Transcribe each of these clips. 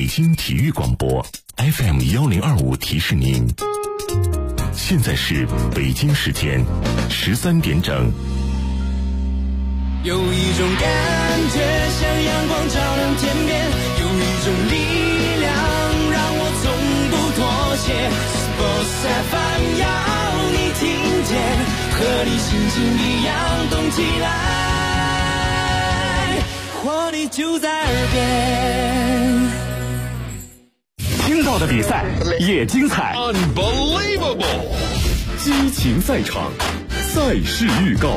京体育广播 FM1025提示您，现在是北京时间13点整。 有一种感觉像阳光照亮天边，有一种力量让我从不妥协。Sports FM 要你听见，和你心情一样动起来，活力就在耳边。 听到的比赛也精彩 ，Unbelievable！ 激情赛场，赛事预告。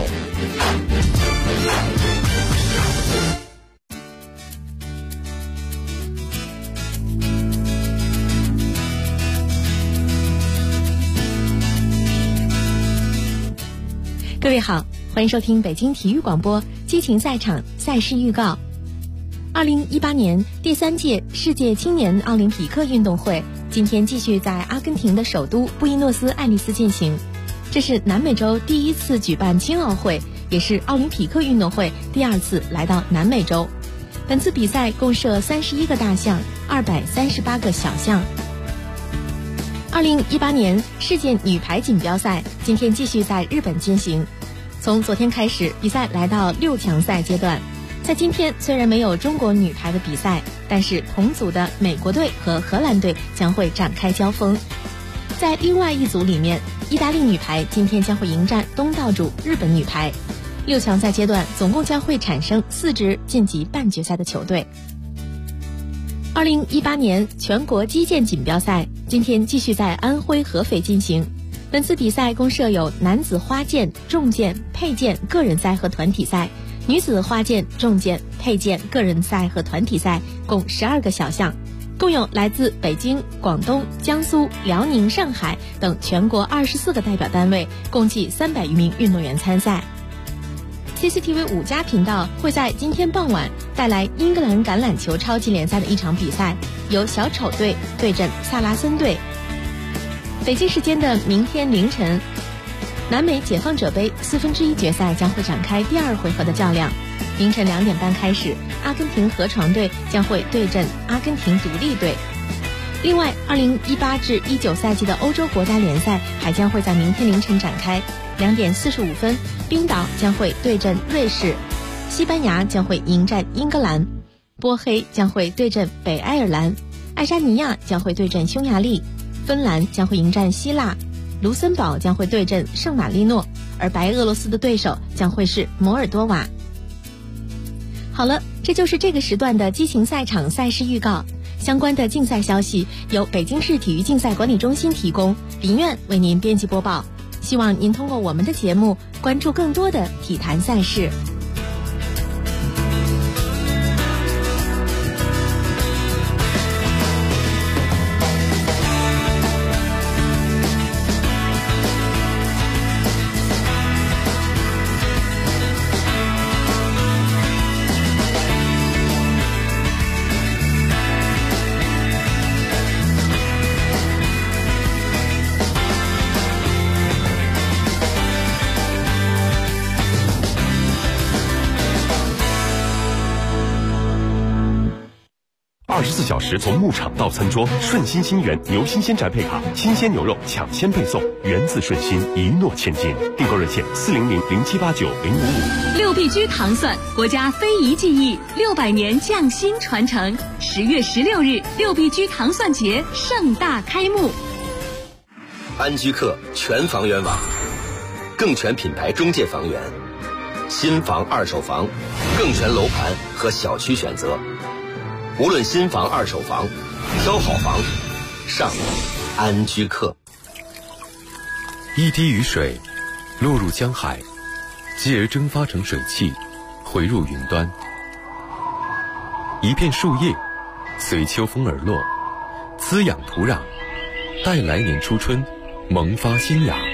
各位好，欢迎收听北京体育广播激情赛场赛事预告。2018年第3届世界青年奥林匹克运动会今天继续在阿根廷的首都布宜诺斯艾利斯进行，这是南美洲第一次举办青奥会，也是奥林匹克运动会第2次来到南美洲。本次比赛共设31个大项，238个小项。2018年世界女排锦标赛今天继续在日本进行，从昨天开始，比赛来到6强赛阶段。在今天虽然没有中国女排的比赛，但是同组的美国队和荷兰队将会展开交锋。在另外一组里面，意大利女排今天将会迎战东道主日本女排。6强赛阶段总共将会产生4支晋级半决赛的球队。2018年全国击剑锦标赛今天继续在安徽合肥进行，本次比赛共设有男子花剑、重剑、佩剑个人赛和团体赛，女子花剑、重剑、佩剑个人赛和团体赛共12个小项，共有来自北京、广东、江苏、辽宁、上海等全国24个代表单位，共计300余名运动员参赛。CCTV 5家频道会在今天傍晚带来英格兰橄榄球超级联赛的一场比赛，由小丑队对阵萨拉森队。北京时间的明天凌晨，南美解放者杯1/4决赛将会展开第2回合的较量。凌晨2点半开始，阿根廷河床队将会对阵阿根廷独立队。另外，2018至19赛季的欧洲国家联赛还将会在明天凌晨展开。2点45分，冰岛将会对阵瑞士，西班牙将会迎战英格兰，波黑将会对阵北爱尔兰，爱沙尼亚将会对阵匈牙利，芬兰将会迎战希腊，卢森堡将会对阵圣马力诺，而白俄罗斯的对手将会是摩尔多瓦。好了，这就是这个时段的激情赛场赛事预告。相关的竞赛消息由北京市体育竞赛管理中心提供，林苑为您编辑播报。希望您通过我们的节目关注更多的体坛赛事。 24小时从牧场到餐桌，顺心心源牛新鲜宅配卡，新鲜牛肉抢先配送，源自顺心，一诺千金。订购热线400-0789-055。 6必居糖蒜，国家非遗技艺，600年匠心传承。10月16日，6必居糖蒜节盛大开幕。 安居客全房源网，更全品牌中介房源，新房、二手房，更全楼盘和小区选择。无论新房、二手房，挑好房，上安居客。 一滴雨水落入江海，继而蒸发成水汽，回入云端。一片树叶随秋风而落，滋养土壤，待来年初春萌发新芽。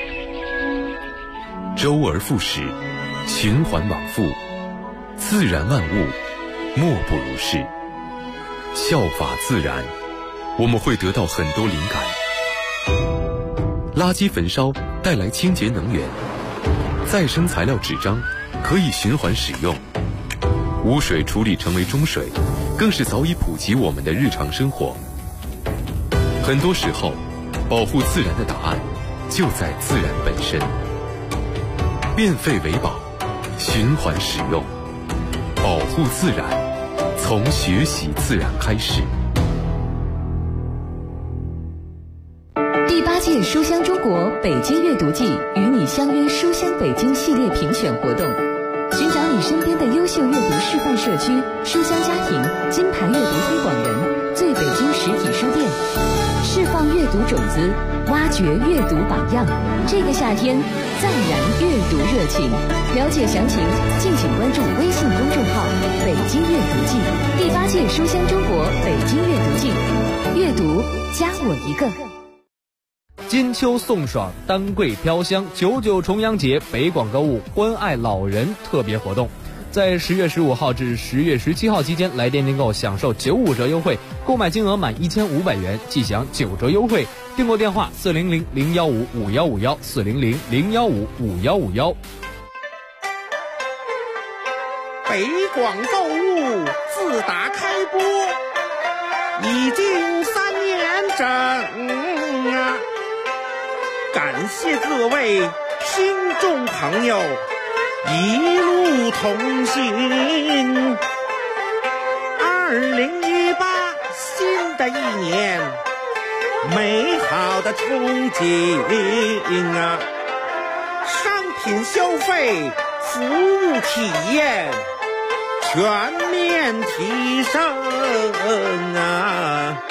周而复始，循环往复，自然万物莫不如是。效法自然，我们会得到很多灵感。垃圾焚烧带来清洁能源，再生材料纸张可以循环使用，污水处理成为中水， 更是早已普及我们的日常生活。很多时候，保护自然的答案就在自然本身。变废为宝，循环使用，保护自然，从学习自然开始。 第8届书香中国北京阅读季与你相约书香北京系列评选活动，寻找你身边的优秀阅读示范社区、书香家庭、金牌阅读推广人、最北京实体书店，释放阅读种子，挖掘阅读榜样。这个夏天，再燃阅读热情。了解详情，敬请关注微信公众号“北京阅读季”。第8届书香中国北京阅读季，阅读加我一个。 金秋送爽，丹桂飘香，99重阳节北广购物关爱老人特别活动，在10月15号至10月17号期间，来电订购享受95折优惠，购买金额满1500元即享9折优惠。订购电话400-015-5151，400-015-5151。 北广购物自打开播已经3年整啊！感谢各位听众朋友一路同行。2018新的一年，美好的憧憬啊！商品消费、服务体验全面提升啊！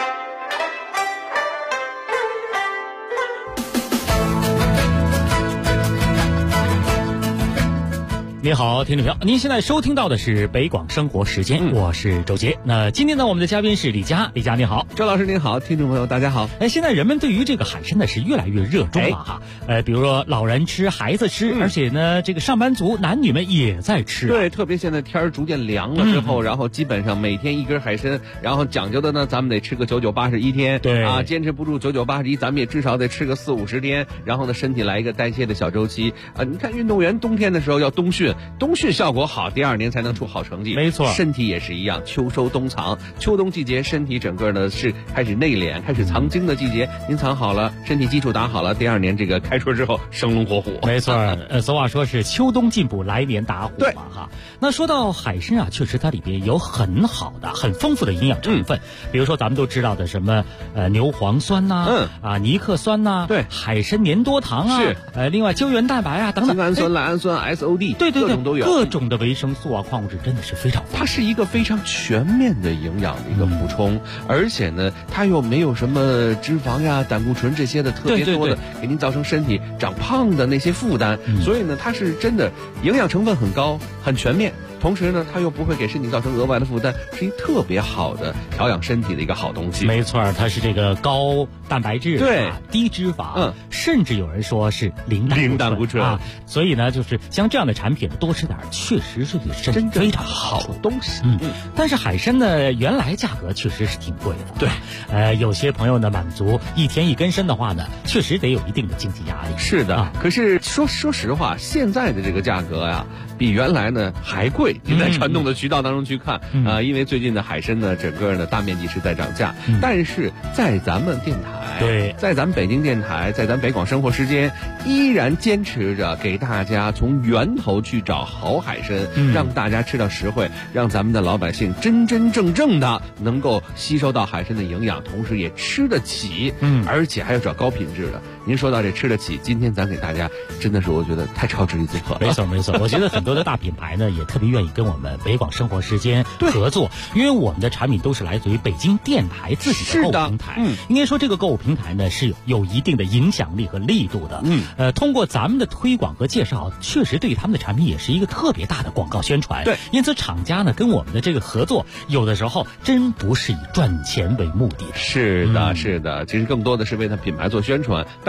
你好，听众朋友，您现在收听到的是北广生活时间，我是周杰。那今天呢，我们的嘉宾是李佳，李佳你好。 周老师您好，听众朋友大家好。 现在人们对于这个海参呢是越来越热衷了哈。比如说老人吃，孩子吃，而且呢，这个上班族男女们也在吃。 对，特别现在天儿逐渐凉了之后，然后基本上每天一根海参，然后讲究的呢，咱们得吃个9981天。 对啊， 坚持不住9981，咱们也至少得吃个40-50天，然后呢，身体来一个代谢的小周期啊。你看运动员冬天的时候要冬训效果好，第2年才能出好成绩。 没错， 身体也是一样，秋收冬藏，秋冬季节身体整个呢是开始内敛、开始藏精的季节。您藏好了，身体基础打好了，第2年这个开春之后生龙活虎。 没错，俗话说是秋冬进补，来年打虎嘛哈。那说到海参啊，确实它里边有很好的、很丰富的营养成分，比如说咱们都知道的什么牛磺酸呐，尼克酸呐， 对， 海参粘多糖啊， 是另外胶原蛋白啊等等， 精氨酸、赖氨酸、SOD， 对， 各种都有。 各种的维生素啊、矿物质真的是非常丰富， 它是一个非常全面的营养的一个补充，而且呢，它又没有什么脂肪呀、胆固醇这些的特别多的，给您造成身体长胖的那些负担。所以呢，它是真的营养成分很高、很全面。同时呢，它又不会给身体造成额外的负担，是一特别好的调养身体的一个好东西。 没错，它是这个高蛋白质， 对， 低脂肪，甚至有人说是零胆固醇啊。所以呢，就是像这样的产品多吃点，确实是对身体非常好东西。 但是海参呢，原来价格确实是挺贵的。 对， 有些朋友呢满足1天1根参的话呢，确实得有一定的经济压力。 是的，可是说实话，现在的这个价格呀，比原来呢还贵。你在传统的渠道当中去看因为最近的海参呢，整个呢大面积是在涨价，但是在咱们电台， 对， 在咱们北京电台，在咱北广生活时间，依然坚持着给大家从源头去找好海参，让大家吃到实惠，让咱们的老百姓真真正正的能够吸收到海参的营养，同时也吃得起，而且还要找高品质的。您说到这吃得起，今天咱给大家真的是我觉得太超值一可了。 没错，我觉得很多的大品牌呢也特别愿意跟我们北广生活时间合作，因为我们的产品都是来自于北京电台自己的购物平台。应该说这个购物平台呢是有一定的影响力和力度的。通过咱们的推广和介绍，确实对他们的产品也是一个特别大的广告宣传。 对， 因此厂家呢跟我们的这个合作，有的时候真不是以赚钱为目的的。 是的，其实更多的是为他品牌做宣传。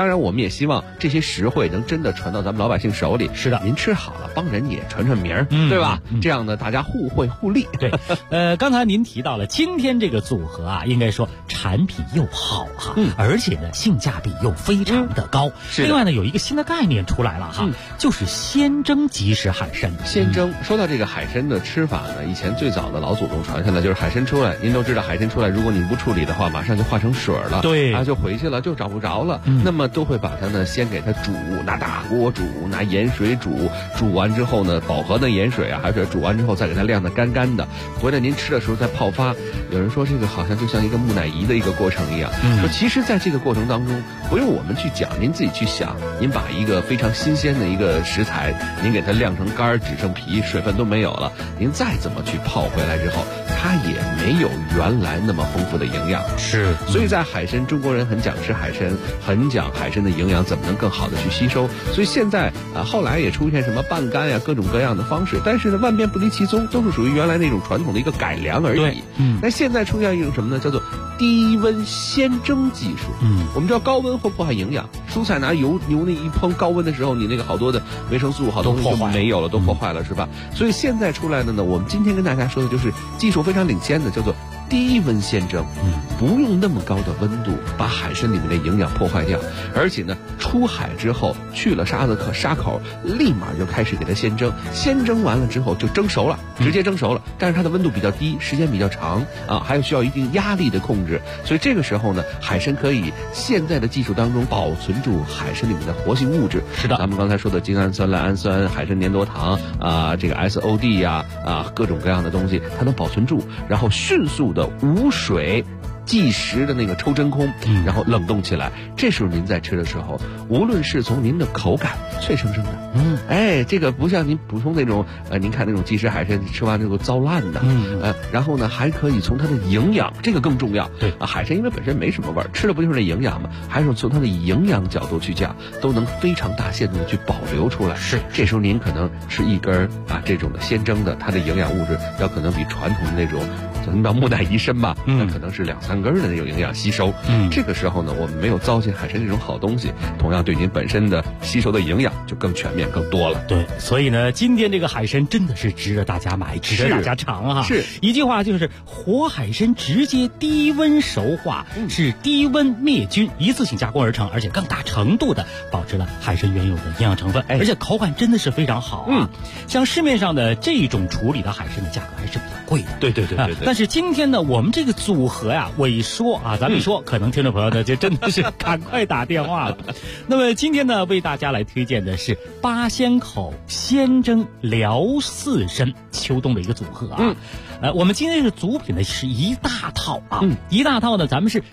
当然，我们也希望这些实惠能真的传到咱们老百姓手里。 是的， 您吃好了，帮人也传传名儿，对吧？这样呢，大家互惠互利。 对，刚才您提到了今天这个组合啊，应该说产品又好哈，而且呢性价比又非常的高。另外呢，有一个新的概念出来了哈，就是鲜蒸即食海参。 鲜蒸，说到这个海参的吃法呢，以前最早的老祖宗传下来就是海参出来，您都知道海参出来，如果你不处理的话，马上就化成水了， 对啊，就回去了，就找不着了。那么都会把它呢先给它煮，拿大锅煮，拿盐水煮，煮完之后呢，饱和的盐水啊，还是煮完之后再给它晾得干干的，回来您吃的时候再泡发。有人说这个好像就像一个木乃伊的一个过程一样，说其实在这个过程当中，不用我们去讲，您自己去想，您把一个非常新鲜的一个食材，您给它晾成干，只剩皮，水分都没有了，您再怎么去泡回来之后，它也没有原来那么丰富的营养。 是， 所以在海参，中国人很讲吃海参，很讲海参的营养怎么能更好的去吸收。所以现在后来也出现什么半干呀，各种各样的方式，但是呢，万变不离其宗，都是属于原来那种传统的一个改良而已。那现在出现一种什么呢？叫做低温鲜蒸技术。我们知道高温会破坏营养，蔬菜拿油那一烹，高温的时候，你那个好多的维生素好多东西就没有了，都破坏了，是吧？所以现在出来的呢，我们今天跟大家说的就是技术非常领先的，叫做低温鲜蒸，不用那么高的温度把海参里面的营养破坏掉，而且呢，出海之后去了沙口，立马就开始给它鲜蒸，鲜蒸完了之后就蒸熟了，直接蒸熟了，但是它的温度比较低，时间比较长啊，还有需要一定压力的控制，所以这个时候呢，海参可以现在的技术当中保存住海参里面的活性物质。 是的， 咱们刚才说的精氨酸、赖氨酸、海参粘多糖啊，这个 SOD 呀各种各样的东西，它能保存住，然后迅速的无水即时的那个抽真空，然后冷冻起来。这时候您在吃的时候，无论是从您的口感脆生生的，这个不像您普通那种您看那种即食海参吃完之后糟烂的，然后呢还可以从它的营养，这个更重要。 对海参因为本身没什么味儿，吃的不就是那营养吗？还是从它的营养角度去讲，都能非常大限度的去保留出来。 是， 这时候您可能吃一根这种的鲜蒸的，它的营养物质要可能比传统的那种咱们叫木乃伊参吧，那可能是2-3根的那种营养吸收。这个时候呢，我们没有糟践海参这种好东西，同样对您本身的吸收的营养就更全面、更多了。 对，所以呢，今天这个海参真的是值得大家买，值得大家尝哈。 是一句话就是活海参直接低温熟化，是低温灭菌，一次性加工而成，而且更大程度的保持了海参原有的营养成分，而且口感真的是非常好啊。像市面上的这种处理的海参的价格还是比较贵的。 对。 但是今天呢，我们这个组合呀，我一说咱们一说，可能听众朋友呢就真的是赶快打电话了。那么今天呢，为大家来推荐的是八仙口鲜蒸辽四参秋冬的一个组合啊。我们今天是组品的是一大套一大套呢，咱们是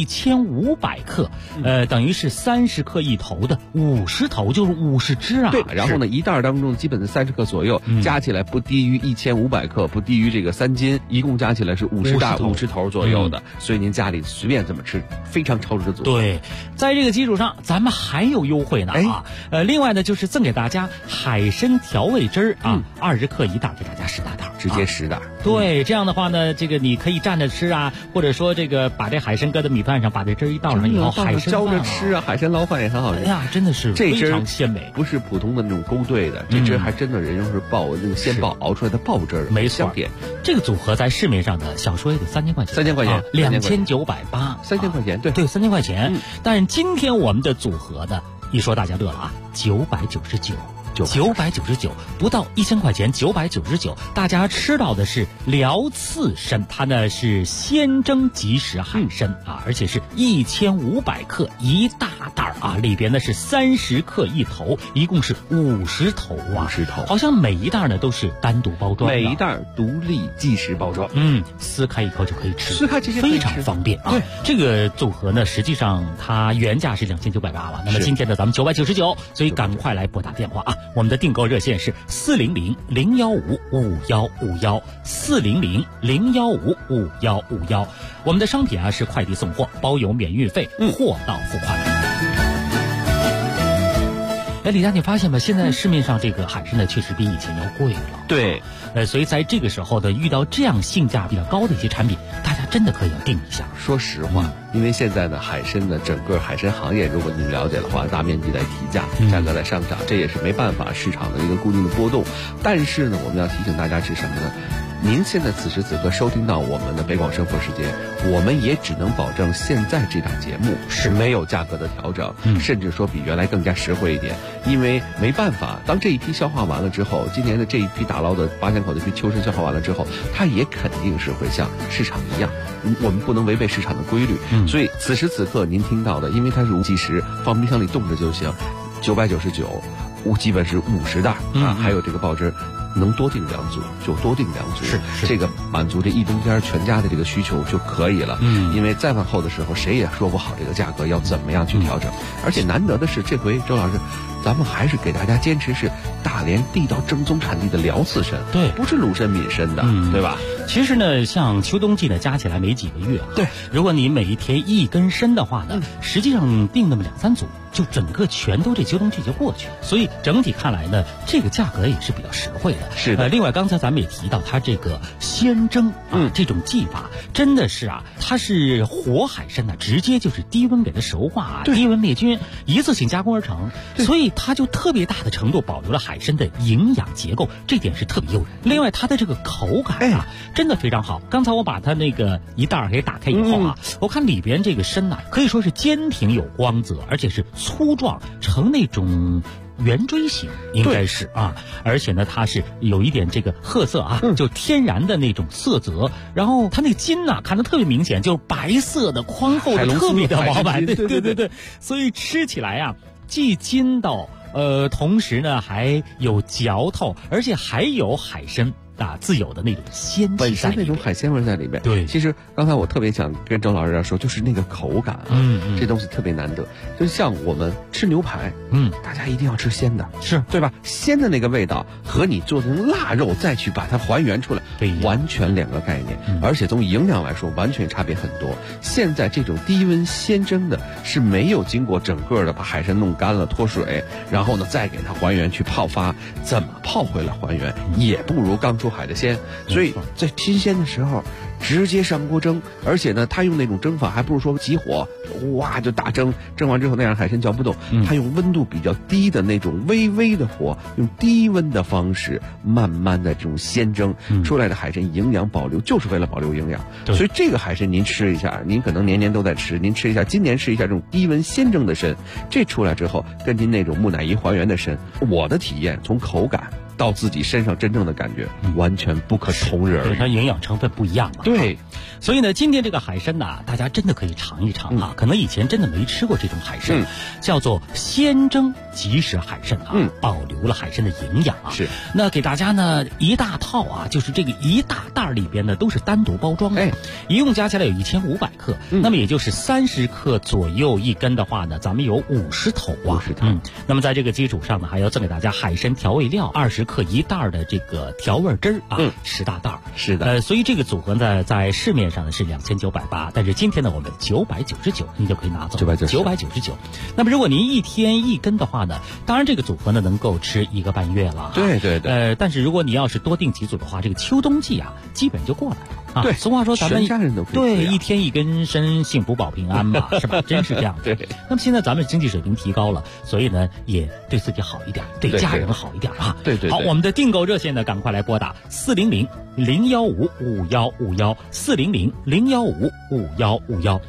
1500克，等于是30克一头的50头，就是50只啊。 对，然后呢，一袋当中基本的30克左右，加起来不低于1500克，不低于这个3斤，一共加起来是50头左右的，所以您家里随便怎么吃，非常超值的组合。 对，在这个基础上，咱们还有优惠呢另外呢，就是赠给大家海参调味汁20克一袋，给大家10大袋， 直接10袋。 对，这样的话呢，这个你可以蘸着吃或者说这个把这海参搁在米饭上，把这汁一倒上以后，海参浇着吃海参捞饭也很好吃。 哎呀，真的是非常鲜美， 不是普通的那种勾兑的，这汁还真的人用是那个鲜爆熬出来的爆汁儿， 没错。这个组合在市面上的小说也得3000块钱 ，2980，2980，3000块钱，对 ，3000块钱。但是今天我们的组合的，一说大家乐了999。不到1000块钱，999，大家吃到的是辽刺参，它呢是鲜蒸即食海参而且是1500克一大袋里边呢是30克一头，一共是50头 50头， 好像每一袋呢都是单独包装的， 每一袋独立即食包装， 撕开一口就可以吃， 撕开直接非常方便对， 这个组合呢，实际上它原价是2980了，那么今天呢咱们999，所以赶快来拨打电话我们的订购热线是400-015-5151，400-015-5151。我们的商品是快递送货，包邮免运费，货到付款。李佳，你发现吗？现在市面上这个海参呢，确实比以前要贵了。 对， 所以在这个时候呢，遇到这样性价比较高的一些产品，大家真的可以要定一下。 说实话，因为现在呢，海参呢，整个海参行业，如果您了解的话，大面积在提价，价格在上涨，这也是没办法，市场的一个固定的波动。但是呢，我们要提醒大家是什么呢？您现在此时此刻收听到我们的北广生活时间，我们也只能保证现在这档节目是没有价格的调整，甚至说比原来更加实惠一点。因为没办法，当这一批消化完了之后，今年的这一批打捞的8000口的这批秋参消化完了之后，它也肯定是会像市场一样，我们不能违背市场的规律。所以此时此刻您听到的，因为它是无即食，放冰箱里冻着就行，999，基本是50袋啊，还有这个爆汁。能多订2组就多订2组， 是这个满足这一冬天全家的这个需求就可以了。因为再往后的时候，谁也说不好这个价格要怎么样去调整。而且难得的是，这回周老师，咱们还是给大家坚持是大连地道正宗产地的辽刺参， 对， 不是鲁参、闽参的，对吧？ 其实呢，像秋冬季呢，加起来没几个月啊。 对， 如果你每一天1根参的话呢，实际上订那么2-3组，就整个全都这秋冬季就过去了。所以整体看来呢，这个价格也是比较实惠的。 是的。 另外刚才咱们也提到，它这个鲜蒸啊，这种技法真的是啊，它是活海参呢，直接就是低温给它熟化，低温灭菌，一次性加工而成，所以它就特别大的程度保留了海参的营养结构，这点是特别诱人。另外它的这个口感啊，真的非常好。刚才我把它那个一袋给打开以后啊，我看里边这个参呐，可以说是坚挺有光泽，而且是粗壮，呈那种圆锥形，应该是啊，而且呢，它是有一点这个褐色啊，就天然的那种色泽，然后它那个筋呐，看得特别明显，就是白色的、宽厚的，特别的饱满，对，所以吃起来啊，既筋道，同时呢还有嚼头，而且还有海参自有的那种鲜气， 本身那种海鲜味在里面。 对， 其实刚才我特别想跟周老师说，就是那个口感啊，这东西特别难得。就像我们吃牛排，大家一定要吃鲜的， 是对吧？鲜的那个味道和你做成腊肉再去把它还原出来，完全2个概念，而且从营养来说完全差别很多。现在这种低温鲜蒸的是没有经过整个的把海参弄干了脱水，然后呢再给它还原去泡发，怎么泡回来还原也不如刚出海的鲜，所以在新鲜的时候直接上锅蒸，而且呢，他用那种蒸法还不是说急火，哇就大蒸，蒸完之后那样海参嚼不动，他用温度比较低的那种微微的火，用低温的方式慢慢的这种鲜蒸出来的海参营养保留，就是为了保留营养。所以这个海参您吃一下，您可能年年都在吃，您吃一下，今年吃一下这种低温鲜蒸的参，这出来之后跟您那种木乃伊还原的参，我的体验从口感到自己身上真正的感觉完全不可同日而语， 它营养成分不一样嘛。 对， 所以呢，今天这个海参呐，大家真的可以尝一尝啊。可能以前真的没吃过这种海参，叫做鲜蒸即食海参啊，保留了海参的营养啊。 是， 那给大家呢一大套啊，就是这个一大袋里边呢都是单独包装的，一共加起来有1500克，那么也就是30克左右一根的话呢，咱们有50头啊。 50头。 那么在这个基础上呢，还要赠给大家海参调味料20克一袋的这个调味汁啊，10大袋。 是的， 所以这个组合呢，在市面上呢是2980，但是今天呢我们999，你就可以拿走999。那么如果您1天1根的话呢，当然这个组合呢能够吃1个半月了。 对。 但是如果你要是多订几组的话，这个秋冬季啊，基本就过来了。 对， 俗话说咱们全家人都可以对1天1根参，幸福保平安嘛，是吧？真是这样。 对。 那么现在咱们经济水平提高了，所以呢也对自己好一点，对家人好一点啊。 对。 好，我们的订购热线呢，赶快来拨打400-015-5151 400-015-5151。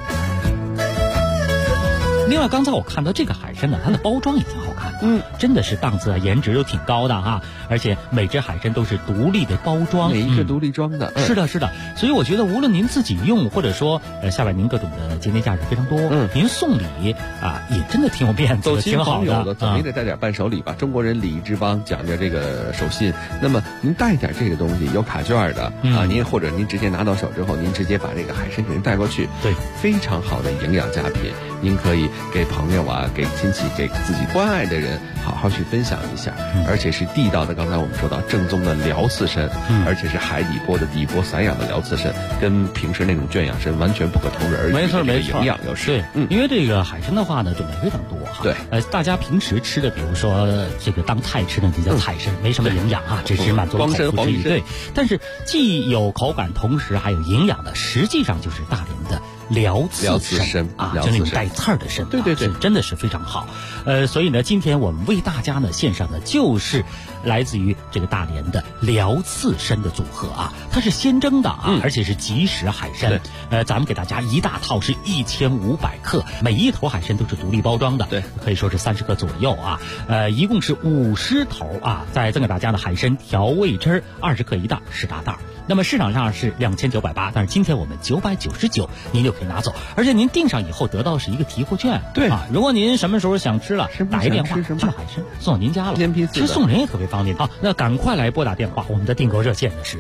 另外，刚才我看到这个海参呢，它的包装也挺好看的，真的是档次啊，颜值都挺高的哈，而且每只海参都是独立的包装， 每一个独立装的， 是的，所以我觉得无论您自己用，或者说下边您各种的节内价值非常多，您送礼啊也真的挺有面子的，挺好的， 总也得带点伴手礼吧。中国人礼仪之邦，讲究这个手信，那么您带点这个东西，有卡券的啊，您或者您直接拿到手之后，您直接把这个海参给人带过去， 对， 非常好的营养佳品。 您可以给朋友啊、给亲戚、给自己关爱的人好好去分享一下，而且是地道的。刚才我们说到正宗的辽刺参，而且是海底剥的底剥散养的辽刺参，跟平时那种圈养参完全不可同日而语。 没错， 营养又是对，因为这个海参的话呢，种类非常多哈。 对， 大家平时吃的，比如说这个当菜吃的，就叫菜参，没什么营养啊，只是满足口腹之欲。对，但是既有口感，同时还有营养的，实际上就是大连的辽刺参啊，就那种带刺儿的参， 对， 真的是非常好。所以呢，今天我们为大家呢献上的就是来自于这个大连的辽刺参的组合啊，它是鲜蒸的啊，而且是即食海参。咱们给大家一大套是1500克，每一头海参都是独立包装的， 对， 可以说是30克左右啊。一共是50头啊，再赠给大家的海参调味汁20克一袋，10大袋。那么市场上是2980，但是今天我们999，您就可以拿走，而且您订上以后得到是一个提货券。 对啊，如果您什么时候想吃了，打一电话，就海参送到您家了，其实送人也特别方便。好，那赶快来拨打电话，我们的订购热线呢是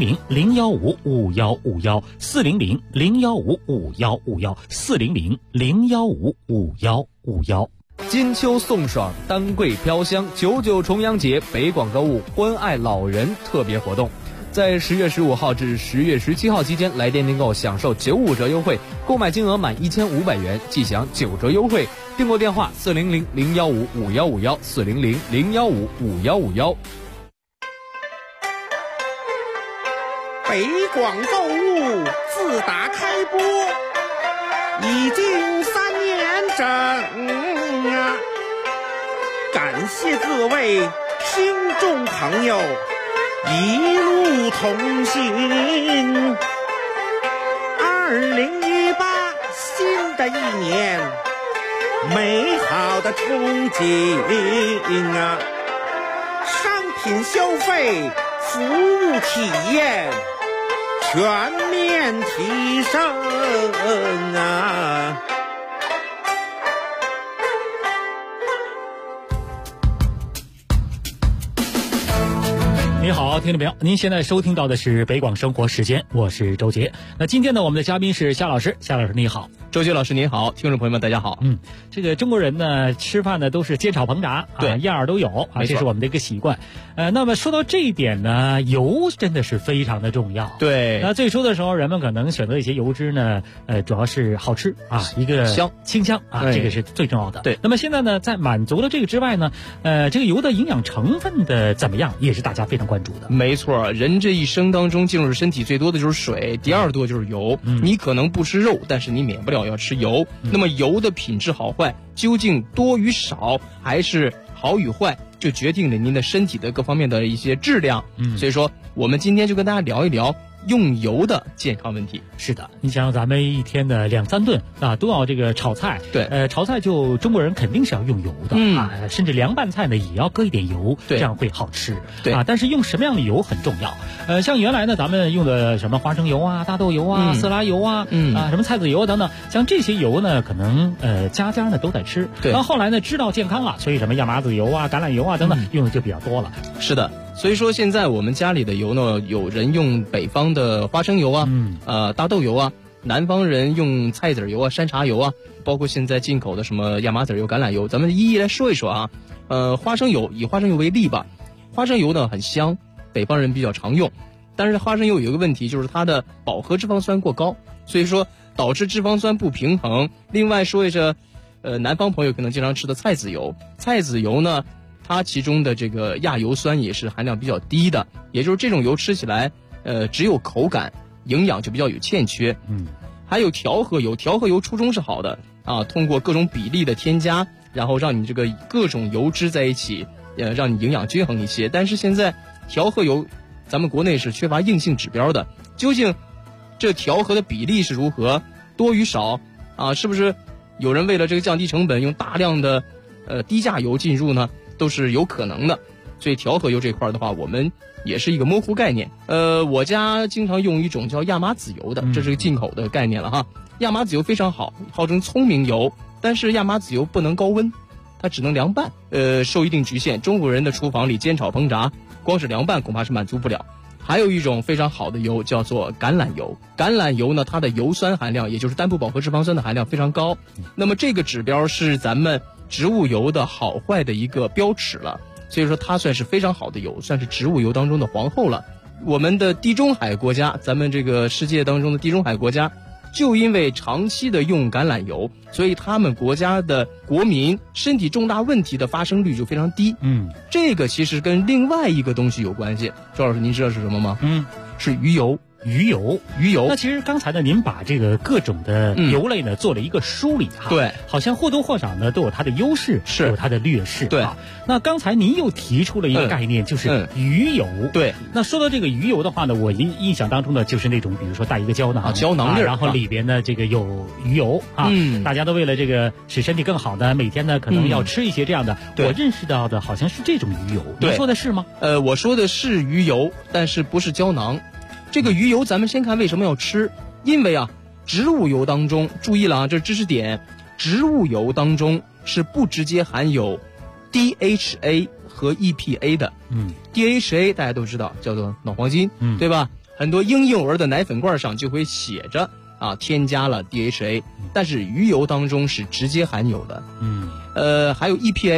400-015-5151，400-015-5151，400-015-5151。 金秋送爽，丹桂飘香，99重阳节北广购物关爱老人特别活动，在10月15号至10月17号期间，来电订购享受95折优惠，购买金额满1500元即享9折优惠。订购电话400-015-5151，400-015-5151。 北广购物自打开播已经3年整啊！感谢各位听众朋友一路同行。2018新的一年，美好的憧憬啊！商品消费、服务体验全面提升啊！ 你好，听众朋友，您现在收听到的是北广生活时间，我是周杰。那今天呢，我们的嘉宾是夏老师，夏老师你好。 周杰老师您好，听众朋友们大家好。 这个中国人呢吃饭呢都是煎炒烹炸， 对， 样样都有啊，这是我们的一个习惯。那么说到这一点呢，油真的是非常的重要。 对， 那最初的时候，人们可能选择一些油脂呢，主要是好吃啊，一个清香啊，这个是最重要的。 对， 那么现在呢，在满足了这个之外呢，这个油的营养成分的怎么样，也是大家非常关注的。 没错，人这一生当中进入身体最多的就是水，第二多就是油。你可能不吃肉，但是你免不了要吃油。那么油的品质好坏，究竟多与少，还是好与坏，就决定了您的身体的各方面的一些质量。所以说，我们今天就跟大家聊一聊用油的健康问题。 是的，你想咱们一天的2、3顿啊，都要这个炒菜。 对， 炒菜就中国人肯定是要用油的啊，甚至凉拌菜呢也要搁一点油，这样会好吃。 对啊，但是用什么样的油很重要。像原来呢，咱们用的什么花生油啊、大豆油啊、色拉油啊，什么菜籽油啊等等，像这些油呢，可能家家呢都在吃。 对， 然后后来呢，知道健康了，所以什么亚麻籽油啊、橄榄油啊等等，用的就比较多了。 是的。所以说现在我们家里的油呢，有人用北方的花生油啊，大豆油啊，南方人用菜籽油啊、山茶油啊，包括现在进口的什么亚麻籽油、橄榄油，咱们一一来说一说啊。花生油，以花生油为例吧，花生油呢很香，北方人比较常用，但是花生油有一个问题，就是它的饱和脂肪酸过高，所以说导致脂肪酸不平衡。另外说一下，南方朋友可能经常吃的菜籽油，菜籽油呢，它其中的这个亚油酸也是含量比较低的，也就是这种油吃起来，只有口感，营养就比较有欠缺。还有调和油，调和油初衷是好的啊，通过各种比例的添加，然后让你这个各种油脂在一起，让你营养均衡一些。但是现在调和油，咱们国内是缺乏硬性指标的，究竟这调和的比例是如何，多与少啊？是不是有人为了这个降低成本，用大量的低价油进入呢？都是有可能的。所以调和油这块的话，我们也是一个模糊概念。我家经常用一种叫亚麻籽油的，这是个进口的概念了哈。亚麻籽油非常好，号称聪明油，但是亚麻籽油不能高温，它只能凉拌，受一定局限。中国人的厨房里煎炒烹炸，光是凉拌恐怕是满足不了。 还有一种非常好的油叫做橄榄油。橄榄油呢，它的油酸含量，也就是单不饱和脂肪酸的含量非常高。那么这个指标是咱们植物油的好坏的一个标尺了，所以说它算是非常好的油，算是植物油当中的皇后了。我们的地中海国家，咱们这个世界当中的地中海国家，就因为长期的用橄榄油，所以他们国家的国民身体重大问题的发生率就非常低。这个其实跟另外一个东西有关系。周老师，您知道是什么吗？是鱼油。 鱼油。那其实刚才呢，您把这个各种的油类呢做了一个梳理哈。 对， 好像或多或少呢都有它的优势， 是有它的劣势。 对， 那刚才您又提出了一个概念，就是鱼油。 对， 那说到这个鱼油的话呢，我印象当中呢就是那种，比如说带一个胶囊胶囊粒， 然后里边呢这个有鱼油啊。大家都为了这个使身体更好呢，每天呢可能要吃一些这样的。我认识到的好像是这种鱼油，你说的是吗？ 我说的是鱼油，但是不是胶囊。这个鱼油咱们先看为什么要吃，因为植物油当中，注意了啊，这是知识点，植物油当中是不直接含有 DHA 和 EPA 的。DHA 大家都知道叫做脑黄金，对吧？很多婴幼儿的奶粉罐上就会写着添加了 DHA， 但是鱼油当中是直接含有的。还有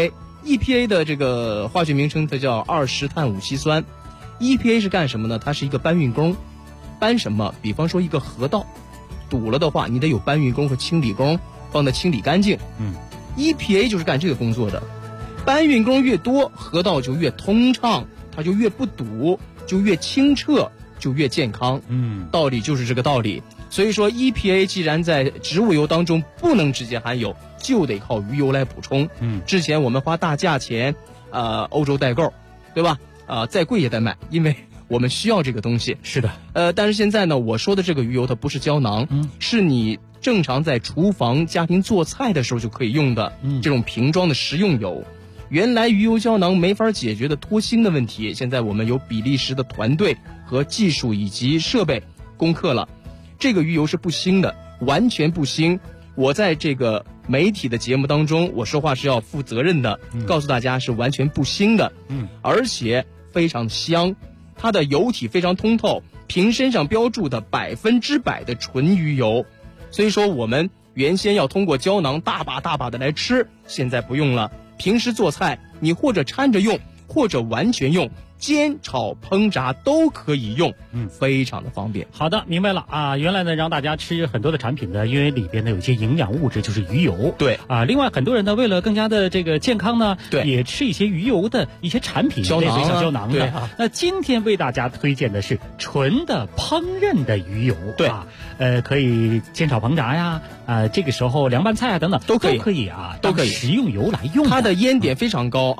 EPA 的这个化学名称它叫2-碳五烯酸。EPA 是干什么呢？它是一个搬运工，搬什么？比方说一个河道堵了的话，你得有搬运工和清理工帮它清理干净。EPA 就是干这个工作的。搬运工越多，河道就越通畅，它就越不堵，就越清澈，就越健康。道理就是这个道理。所以说 EPA 既然在植物油当中不能直接含有，就得靠鱼油来补充。之前我们花大价钱欧洲代购，对吧？再贵也得买，因为我们需要这个东西。 是的。 但是现在呢，我说的这个鱼油它不是胶囊，是你正常在厨房家庭做菜的时候就可以用的这种瓶装的食用油。原来鱼油胶囊没法解决的脱星的问题，现在我们有比利时的团队和技术以及设备攻克了。这个鱼油是不腥的，完全不腥。我在这个媒体的节目当中，我说话是要负责任的，告诉大家是完全不腥的。而且非常香，它的油体非常通透，瓶身上标注的100%的纯鱼油。所以说我们原先要通过胶囊大把大把的来吃，现在不用了。平时做菜你或者掺着用，或者完全用，煎炒烹炸都可以用，非常的方便。 好的，明白了啊。原来呢，让大家吃很多的产品呢，因为里边呢有一些营养物质，就是鱼油。 对啊， 另外很多人呢，为了更加的这个健康呢，也吃一些鱼油的一些产品， 胶囊小胶囊的。那今天为大家推荐的是纯的烹饪的鱼油。可以煎炒烹炸呀，这个时候凉拌菜啊等等都可以啊， 都可以食用油来用。 它的烟点非常高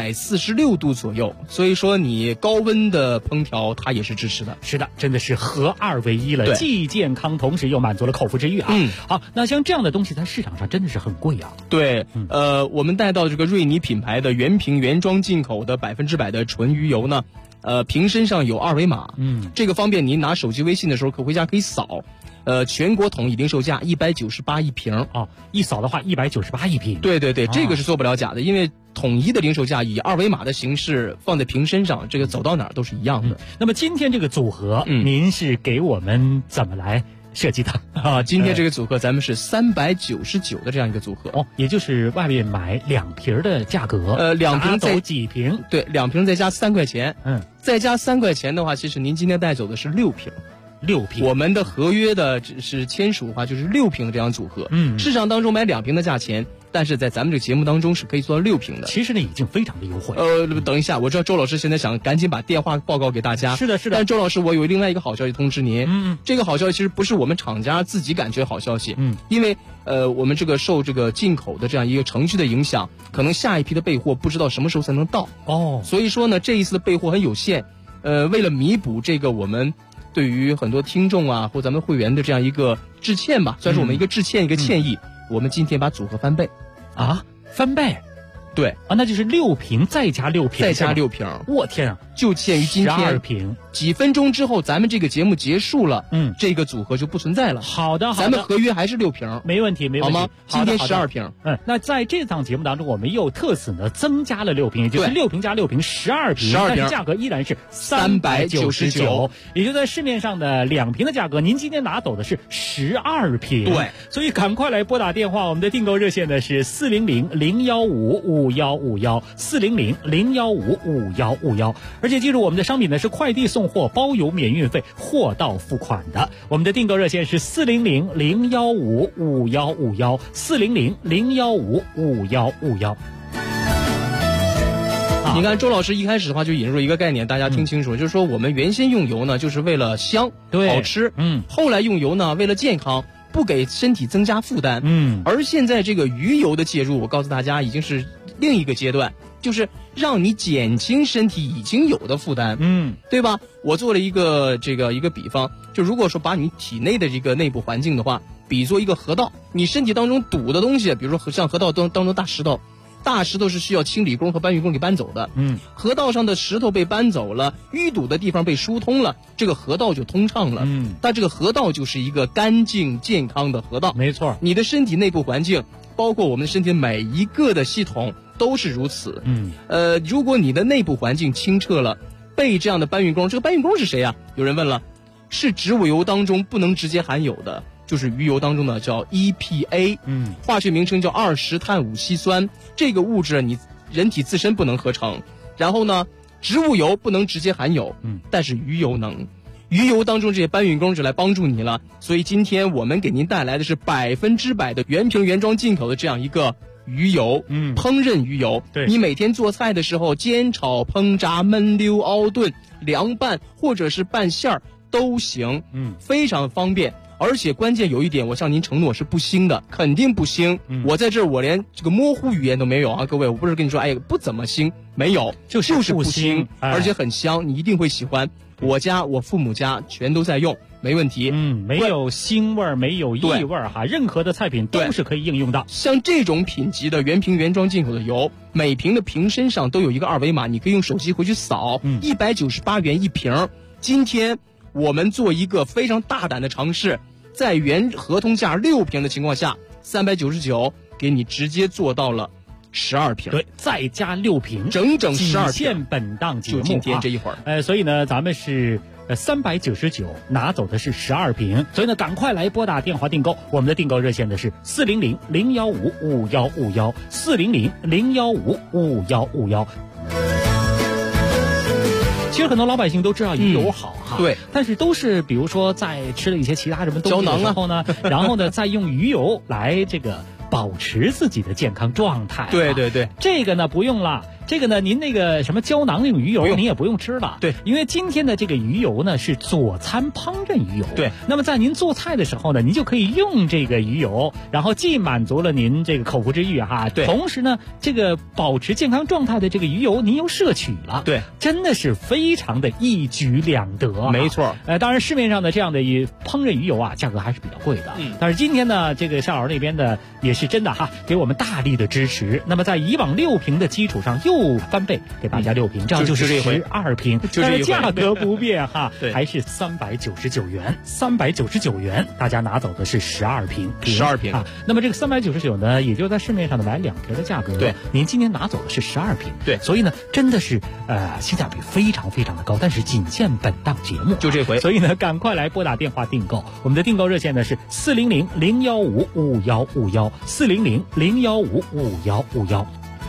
，246度左右，所以说你高温的烹调它也是支持的。 是的，真的是合二为一了，既健康，同时又满足了口腹之欲啊。好，那像这样的东西在市场上真的是很贵啊。 对，我们带到这个瑞尼品牌的原瓶原装进口的100%的纯鱼油呢，瓶身上有2维码，这个方便您拿手机微信的时候回家可以扫。全国统一零售价198一瓶一扫的话198一瓶。 对，这个是做不了假的，因为统一的零售价以2维码的形式放在瓶身上，这个走到哪儿都是一样的。 那么今天这个组合，您是给我们怎么来设计的今天这个组合咱们是399的这样一个组合也就是外面买2瓶的价格 ，2瓶再几瓶？ 对，2瓶再加3块钱。再加3块钱的话，其实您今天带走的是6瓶。我们的合约的只是签署的话就是6瓶的这样组合。市场当中买2瓶的价钱，但是在咱们这个节目当中是可以做到6瓶的。 其实呢已经非常的优惠。 等一下，我知道周老师现在想赶紧把电话报告给大家。 是的。 但周老师，我有另外一个好消息通知您。这个好消息其实不是我们厂家自己感觉好消息。因为我们这个受这个进口的这样一个程序的影响，可能下一批的备货不知道什么时候才能到。所以说呢，这一次的备货很有限。为了弥补这个我们对于很多听众或咱们会员的这样一个致歉吧，算是我们一个致歉，一个歉意。我们今天把组合翻倍。 翻倍？ 对那就是6瓶再加6瓶， 再加6瓶。 我天啊！ 就限于今天 12瓶， 几分钟之后咱们这个节目结束了，这个组合就不存在了。 好的， 咱们合约还是6瓶， 没问题， 好吗？今天12瓶。 那在这档节目当中，我们又特此呢增加了6瓶，也就是6瓶加6瓶12瓶，但是价格依然是399，也就在市面上的2瓶的价格，您今天拿走的是12瓶。 对， 所以赶快来拨打电话，我们的订购热线呢是400-015-5151，400-015-5151。而且记住，我们的商品呢是快递送货包邮免运费，货到付款的。我们的订购热线是400-015-5151，400-015-5151。 你看周老师一开始的话就引入一个概念，大家听清楚，就是说我们原先用油呢就是为了香好吃，后来用油呢为了健康，不给身体增加负担，而现在这个鱼油的介入，我告诉大家已经是另一个阶段，就是让你减轻身体已经有的负担，对吧？我做了一个比方，就如果说把你体内的这个内部环境的话，比作一个河道，你身体当中堵的东西，比如说像河道当中大石头是需要清理工和搬运工给搬走的，河道上的石头被搬走了，淤堵的地方被疏通了，这个河道就通畅了，但这个河道就是一个干净健康的河道， 没错。 你的身体内部环境，包括我们身体每一个的系统都是如此，如果你的内部环境清澈了，被这样的搬运工，这个搬运工是谁啊？有人问了，是植物油当中不能直接含有的，就是鱼油当中的叫 EPA，化学名称叫20碳5烯酸，这个物质你人体自身不能合成，然后呢，植物油不能直接含有，但是鱼油能。鱼油当中这些搬运工就来帮助你了，所以今天我们给您带来的是100%的原瓶原装进口的这样一个鱼油，烹饪鱼油， 对， 你每天做菜的时候煎炒烹炸焖溜熬炖凉拌或者是拌馅儿都行，非常方便。而且关键有一点，我向您承诺是不腥的，肯定不腥。我在这儿我连这个模糊语言都没有啊，各位，我不是跟你说哎不怎么腥，没有，就是不腥，而且很香，你一定会喜欢。我家我父母家全都在用，没问题。 没有腥味儿，没有异味儿哈，任何的菜品都是可以应用的。 像这种品级的原瓶原装进口的油，每瓶的瓶身上都有一个2维码，你可以用手机回去扫，198元一瓶。今天我们做一个非常大胆的尝试，在原合同价6瓶的情况下，399给你直接做到了12瓶， 对，再加6瓶， 整整12瓶， 仅限本档节目， 就今天这一会儿。 所以呢，咱们是399拿走的是12瓶，所以呢，赶快来拨打电话订购。我们的订购热线的是400-015-5151，400-015-5151。其实很多老百姓都知道鱼油好哈， 对， 但是都是比如说在吃了一些其他什么东西的时候呢，然后呢再用鱼油来这个保持自己的健康状态。 对对对， 这个呢不用了。这个呢，您那个什么胶囊那种鱼油，您也不用吃了。 对， 因为今天的这个鱼油呢是佐餐烹饪鱼油。 对， 那么在您做菜的时候呢，您就可以用这个鱼油，然后既满足了您这个口腹之欲哈， 对， 同时呢，这个保持健康状态的这个鱼油您又摄取了。 对， 真的是非常的一举两得。 没错。 当然市面上的这样的烹饪鱼油啊，价格还是比较贵的。但是今天呢，这个夏老师那边的也是真的哈，给我们大力的支持。那么在以往6瓶的基础上又翻倍。给大家6瓶，这样就是12瓶，但是价格不变哈，还是399元，399元，大家拿走的是12瓶 ，12瓶啊。那么这个399呢，也就在市面上的买2瓶的价格， 对， 您今天拿走的是12瓶， 对， 所以呢，真的是性价比非常非常的高，但是仅限本档节目， 就这回， 所以呢，赶快来拨打电话订购，我们的订购热线呢是400-015-5151，400-015-5151。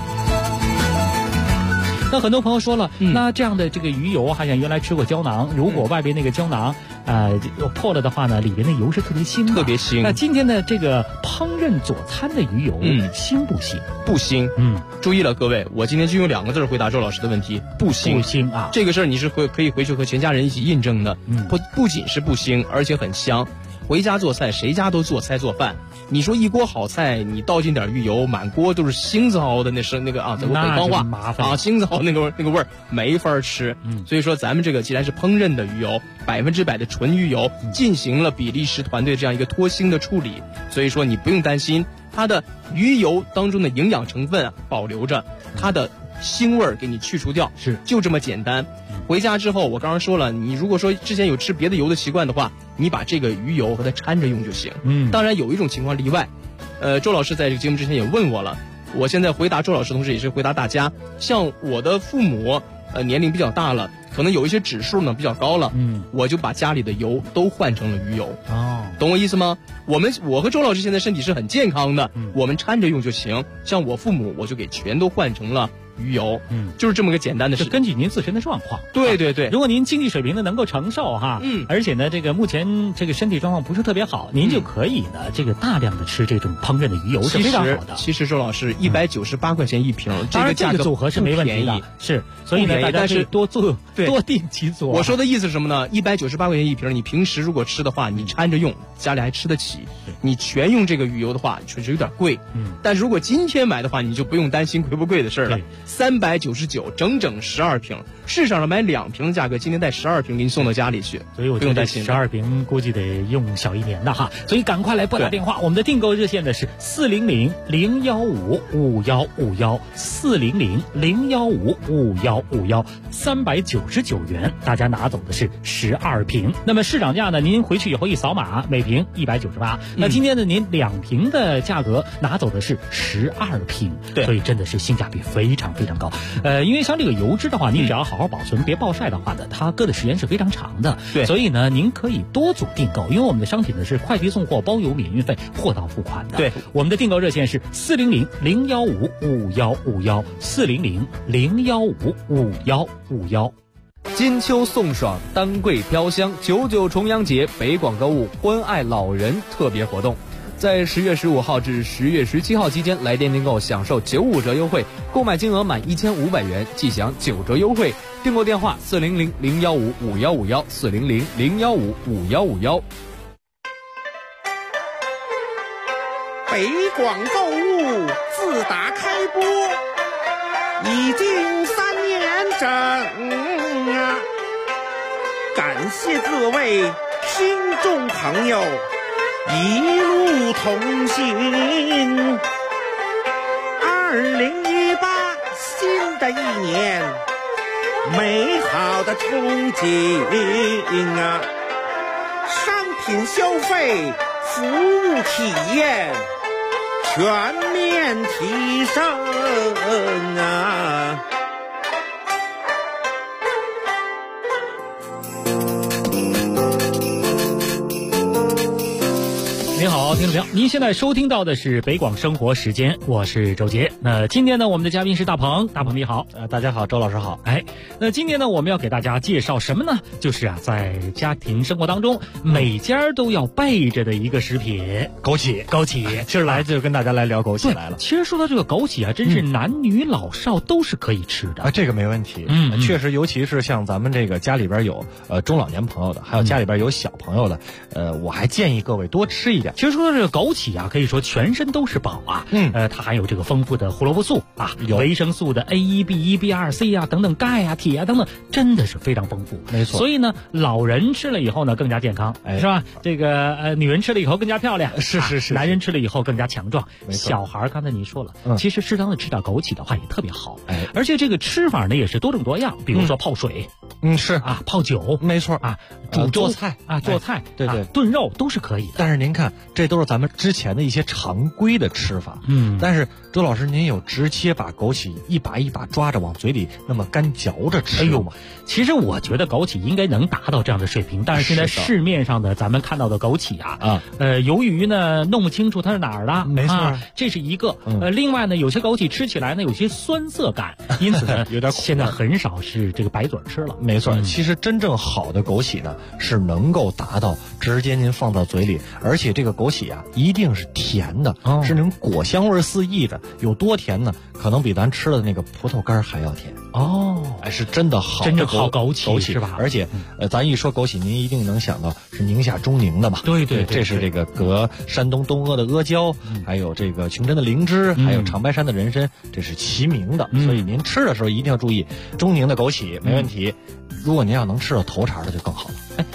那很多朋友说了，那这样的这个鱼油，好像原来吃过胶囊，如果外边那个胶囊破了的话呢，里边的油是特别腥的， 特别腥。 那今天的这个烹饪佐餐的鱼油，腥不腥？ 不腥。注意了各位，我今天就用2个字回答周老师的问题，不腥。 不腥啊， 这个事儿你是可以回去和全家人一起印证的。不仅是不腥，而且很香。回家做菜，谁家都做菜做饭。你说一锅好菜，你倒进点鱼油，满锅都是腥子熬的那个啊，咱们北方话麻烦啊，腥子熬那个味儿没法吃。所以说咱们这个既然是烹饪的鱼油，100%的纯鱼油，进行了比利时团队这样一个脱腥的处理，所以说你不用担心它的鱼油当中的营养成分保留着，它的腥味儿给你去除掉， 是就这么简单。回家之后，我刚刚说了，你如果说之前有吃别的油的习惯的话，你把这个鱼油和它掺着用就行。当然有一种情况例外，周老师在这个节目之前也问我了，我现在回答周老师同时也是回答大家，像我的父母年龄比较大了，可能有一些指数呢比较高了，我就把家里的油都换成了鱼油。懂我意思吗？我和周老师现在身体是很健康的，我们掺着用就行。像我父母，我就给全都换成了鱼油，就是这么个简单的事。 根据您自身的状况， 对对对。 如果您经济水平呢能够承受哈，而且呢这个目前这个身体状况不是特别好，您就可以呢这个大量的吃这种烹饪的鱼油是非常好的。 其实周老师198块钱一瓶， 这个价格组合是没问题的，是，所以呢大家可以多做多定期做。 我说的意思是什么呢？198块钱一瓶，你平时如果吃的话，你掺着用，家里还吃得起。你全用这个鱼油的话，确实有点贵。但是如果今天买的话，你就不用担心贵不贵的事了。399整整12瓶，市场上买2瓶的价格，今天带12瓶给你送到家里去， 所以我不用担心。 12瓶估计得用小1年的哈，所以赶快来拨打电话，我们的订购热线呢是400-015-5151，400-015-5151，399元，大家拿走的是12瓶。那么市场价呢，您回去以后一扫码，每瓶198。那今天呢，您2瓶的价格拿走的是12瓶，所以真的是性价比非常非常高。因为像这个油脂的话，你只要好好保存，别暴晒的话呢，它搁的时间是非常长的。 对， 所以呢，您可以多组订购，因为我们的商品呢是快递送货、包邮、免运费、货到付款的。 对， 我们的订购热线是400-015-5151，400-015-5151。 金秋送爽，丹桂飘香，99重阳节北广购物关爱老人特别活动，在10月15号至10月17号期间，来电订购享受95折优惠，购买金额满1500元即享9折优惠。订购电话400-015-5151，400-015-5151。 北广购物自打开播已经3年整啊！感谢各位听众朋友一路同行。2018新的一年，美好的憧憬啊！商品消费、服务体验全面提升啊！ 您好，听众朋友，您现在收听到的是北广生活时间，我是周杰。那今天呢，我们的嘉宾是大鹏，大鹏你好。 大家好，周老师好。 那今天呢，我们要给大家介绍什么呢？就是在家庭生活当中，每家都要备着的一个食品——枸杞。 今儿来就跟大家来聊枸杞来了。 其实说到这个枸杞啊，真是男女老少都是可以吃的这个没问题。确实，尤其是像咱们这个家里边有中老年朋友的，还有家里边有小朋友的，我还建议各位多吃一点。 其实说到这个枸杞啊，可以说全身都是宝啊。它含有这个丰富的胡萝卜素啊，维生素的 A1、B1、B2、C 啊等等，钙啊、铁啊等等，真的是非常丰富。 没错。 所以呢，老人吃了以后呢更加健康，是吧？这个女人吃了以后更加漂亮， 是。 男人吃了以后更加强壮。 没错。 小孩刚才您说了，其实适当的吃点枸杞的话也特别好。而且这个吃法呢也是多种多样，比如说泡水， 是啊，泡酒， 没错啊，煮粥做菜啊，做菜， 对， 炖肉都是可以的。 但是您看，这都是咱们之前的一些常规的吃法。但是周老师，您有直接把枸杞一把一把抓着往嘴里那么干嚼着吃吗？ 其实我觉得枸杞应该能达到这样的水平，但是现在市面上的咱们看到的枸杞啊，由于呢弄不清楚它是哪儿的， 没错， 这是一个。另外呢，有些枸杞吃起来呢有些酸涩感，因此呢有点苦。 现在很少是这个白嘴吃了。 没错，其实真正好的枸杞呢是能够达到直接您放到嘴里，而且这个枸杞啊一定是甜的，是那种果香味四溢的。有多甜呢？可能比咱吃的那个葡萄干还要甜是真的好， 真正好枸杞是吧？ 而且咱一说枸杞，您一定能想到是宁夏中宁的嘛？ 对， 这是这个隔山东东阿的阿胶，还有这个琼珍的灵芝，还有长白山的人参，这是齐名的。所以您吃的时候一定要注意中宁的枸杞没问题。如果您要能吃到头茬的就更好了。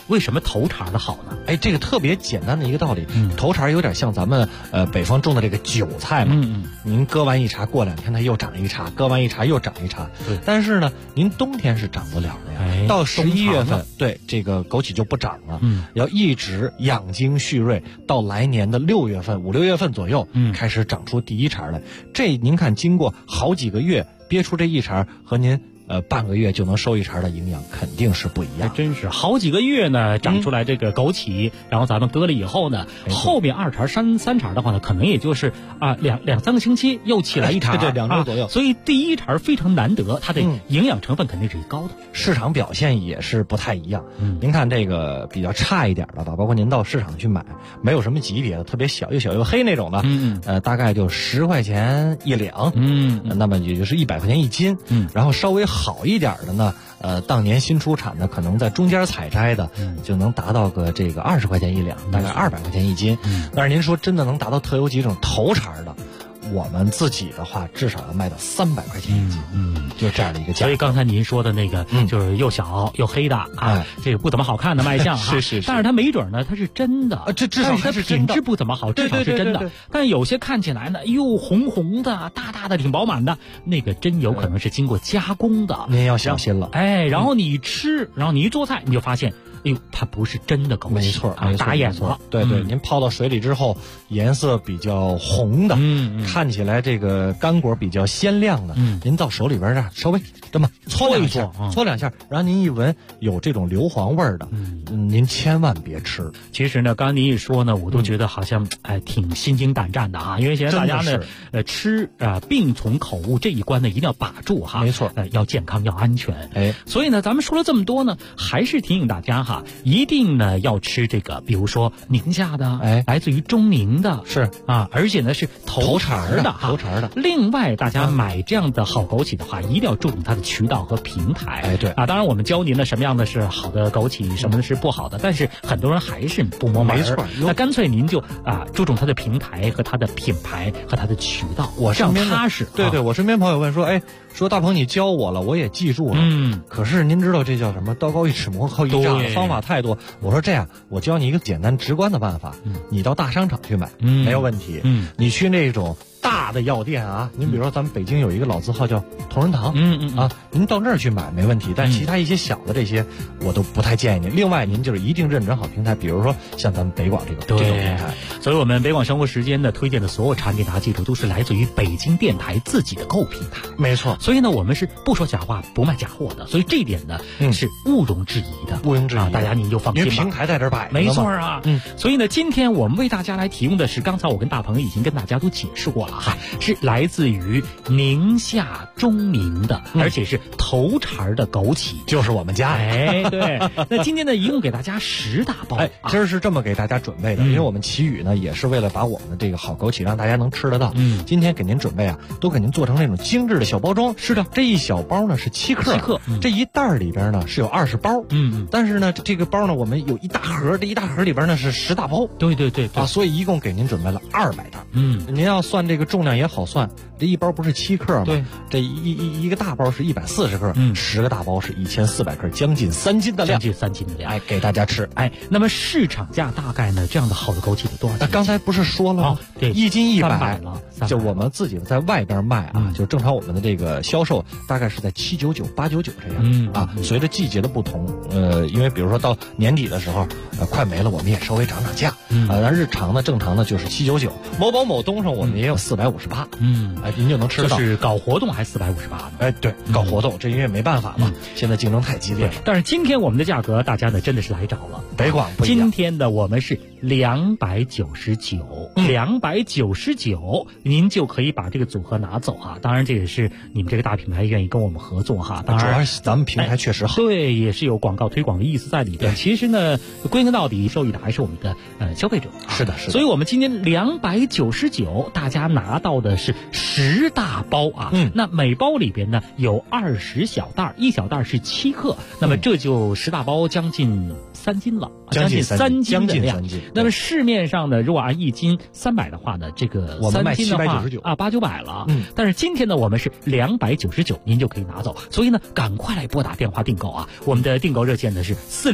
为什么头茬的好呢？ 哎，这个特别简单的一个道理，头茬有点像咱们北方种的这个韭菜嘛。您割完一茬，过2天它又长一茬，割完一茬又长一茬。 对。 但是呢，您冬天是长不了的呀。到11月份，对这个枸杞就不长了。要一直养精蓄锐，到来年的6月份、5、6月份左右，开始长出第一茬来。这您看，经过好几个月憋出这一茬，和您半个月就能收一茬的营养肯定是不一样。 真是好几个月呢长出来这个枸杞，然后咱们割了以后呢，后面2茬、3茬的话呢，可能也就是2、3个星期又起来一茬， 对，2周左右。 所以第一茬非常难得，它的营养成分肯定是高的， 市场表现也是不太一样。您看这个比较差一点的吧，包括您到市场去买，没有什么级别的，特别小又小又黑那种的，大概就10块钱1两，那么也就是100块钱1斤，然后稍微好一点的呢，当年新出产的，可能在中间采摘的，就能达到个这个20块钱1两，大概200块钱1斤。但是您说真的能达到特有机这种头茬的，我们自己的话至少要卖到300块钱1斤，就这样的一个价。 所以刚才您说的那个，就是又小又黑的这个不怎么好看的卖相是， 但是它没准呢，它是真的， 这至少它品质不怎么好，至少是真的。但有些看起来呢，又红红的、大大的、挺饱满的，那个真有可能是经过加工的， 您要小心了。 然后你吃，然后你一做菜，你就发现。哎呦，它不是真的枸杞， 没错， 打眼了。 对，您泡到水里之后，颜色比较红的，看起来这个干果比较鲜亮的，您到手里边这稍微这么搓2下，然后您一闻有这种硫磺味的，您千万别吃。 其实呢，刚刚您一说呢，我都觉得好像挺心惊胆战的啊，因为现在大家呢吃病从口误这一关呢一定要把住哈， 没错， 要健康要安全。所以呢，咱们说了这么多呢，还是提醒大家一定呢要吃这个，比如说宁夏的，来自于中宁的， 是而且呢是头茬的。另外，大家买这样的好枸杞的话，一定要注重它的渠道和平台。 对当然我们教您的什么样的是好的枸杞，什么的是不好的，但是很多人还是不摸门。 没错， 那干脆您就注重它的平台和它的品牌和它的渠道， 我身边踏实。 对，我身边朋友问说，说大鹏你教我了，我也记住了。可是您知道这叫什么？道高一尺，魔高一丈，方法太多。我说这样，我教你一个简单直观的办法，你到大商场去买，没有问题。你去那种大的药店您比如说咱们北京有一个老字号叫同仁堂，您到那儿去买没问题。但其他一些小的这些，我都不太建议您。另外，您就是一定认准好平台，比如说像咱们北广这种平台。 所以我们北广生活时间的推荐的所有产品，大家记住都是来自于北京电台自己的购物平台。 没错。 所以呢，我们是不说假话，不卖假货的。所以这一点呢，是毋庸置疑的。 毋庸置疑， 大家您就放心吧。 因为平台在这儿摆， 没错所以呢，今天我们为大家来提供的是，刚才我跟大鹏已经跟大家都解释过了是来自于宁夏中宁的，而且是头茬的枸杞， 就是我们家。 对。那今天呢，一共给大家10大包。 今儿是这么给大家准备的，因为我们奇宇呢也是为了把我们的这个好枸杞让大家能吃得到。今天给您准备都给您做成那种精致的小包装。 是的， 这一小包呢是7克，这一袋里边呢是有20包。但是呢这个包呢我们有一大盒，这一大盒里边呢是10大包。 对所以一共给您准备了200袋。您要算这个重量也好算，这一包不是7克吗？ 对， 这一个大包是140克，10个大包是1400克，将近3斤的量。 将近3斤的量， 给大家吃。 那么市场价大概呢，这样的好的枸杞得多少钱？ 刚才不是说了吗？ 对 ，1斤100 了。 就我们自己在外边卖就正常我们的这个销售大概是在799、899这样随着季节的不同，因为比如说到年底的时候，快没了，我们也稍微涨价。但日常呢，正常的就是799，某宝某东上我们也有458。您就能吃到。 就是搞活动还458呢？ 对，搞活动，这因为没办法嘛，现在竞争太激烈了。 但是今天我们的价格，大家呢真的是来找了。 北广不一样， 今天的我们是299，299，您就可以把这个组合拿走当然，这也是你们这个大品牌愿意跟我们合作当然， 主要是咱们平台确实好。 对，也是有广告推广的意思在里边。其实呢，归根到底受益的还是我们的消费者。 是的，是的。 所以我们今天299，大家拿到的是10大包啊。那每包里边呢有20小袋，1小袋是7克，那么这就10大包将近3斤了，将近3斤的量。那么市面上呢，如果按1斤300的话呢，这个3斤的话800-900了。但是今天呢，我们是299，您就可以拿走。所以呢，赶快来拨打电话订购啊！我们的订购热线呢是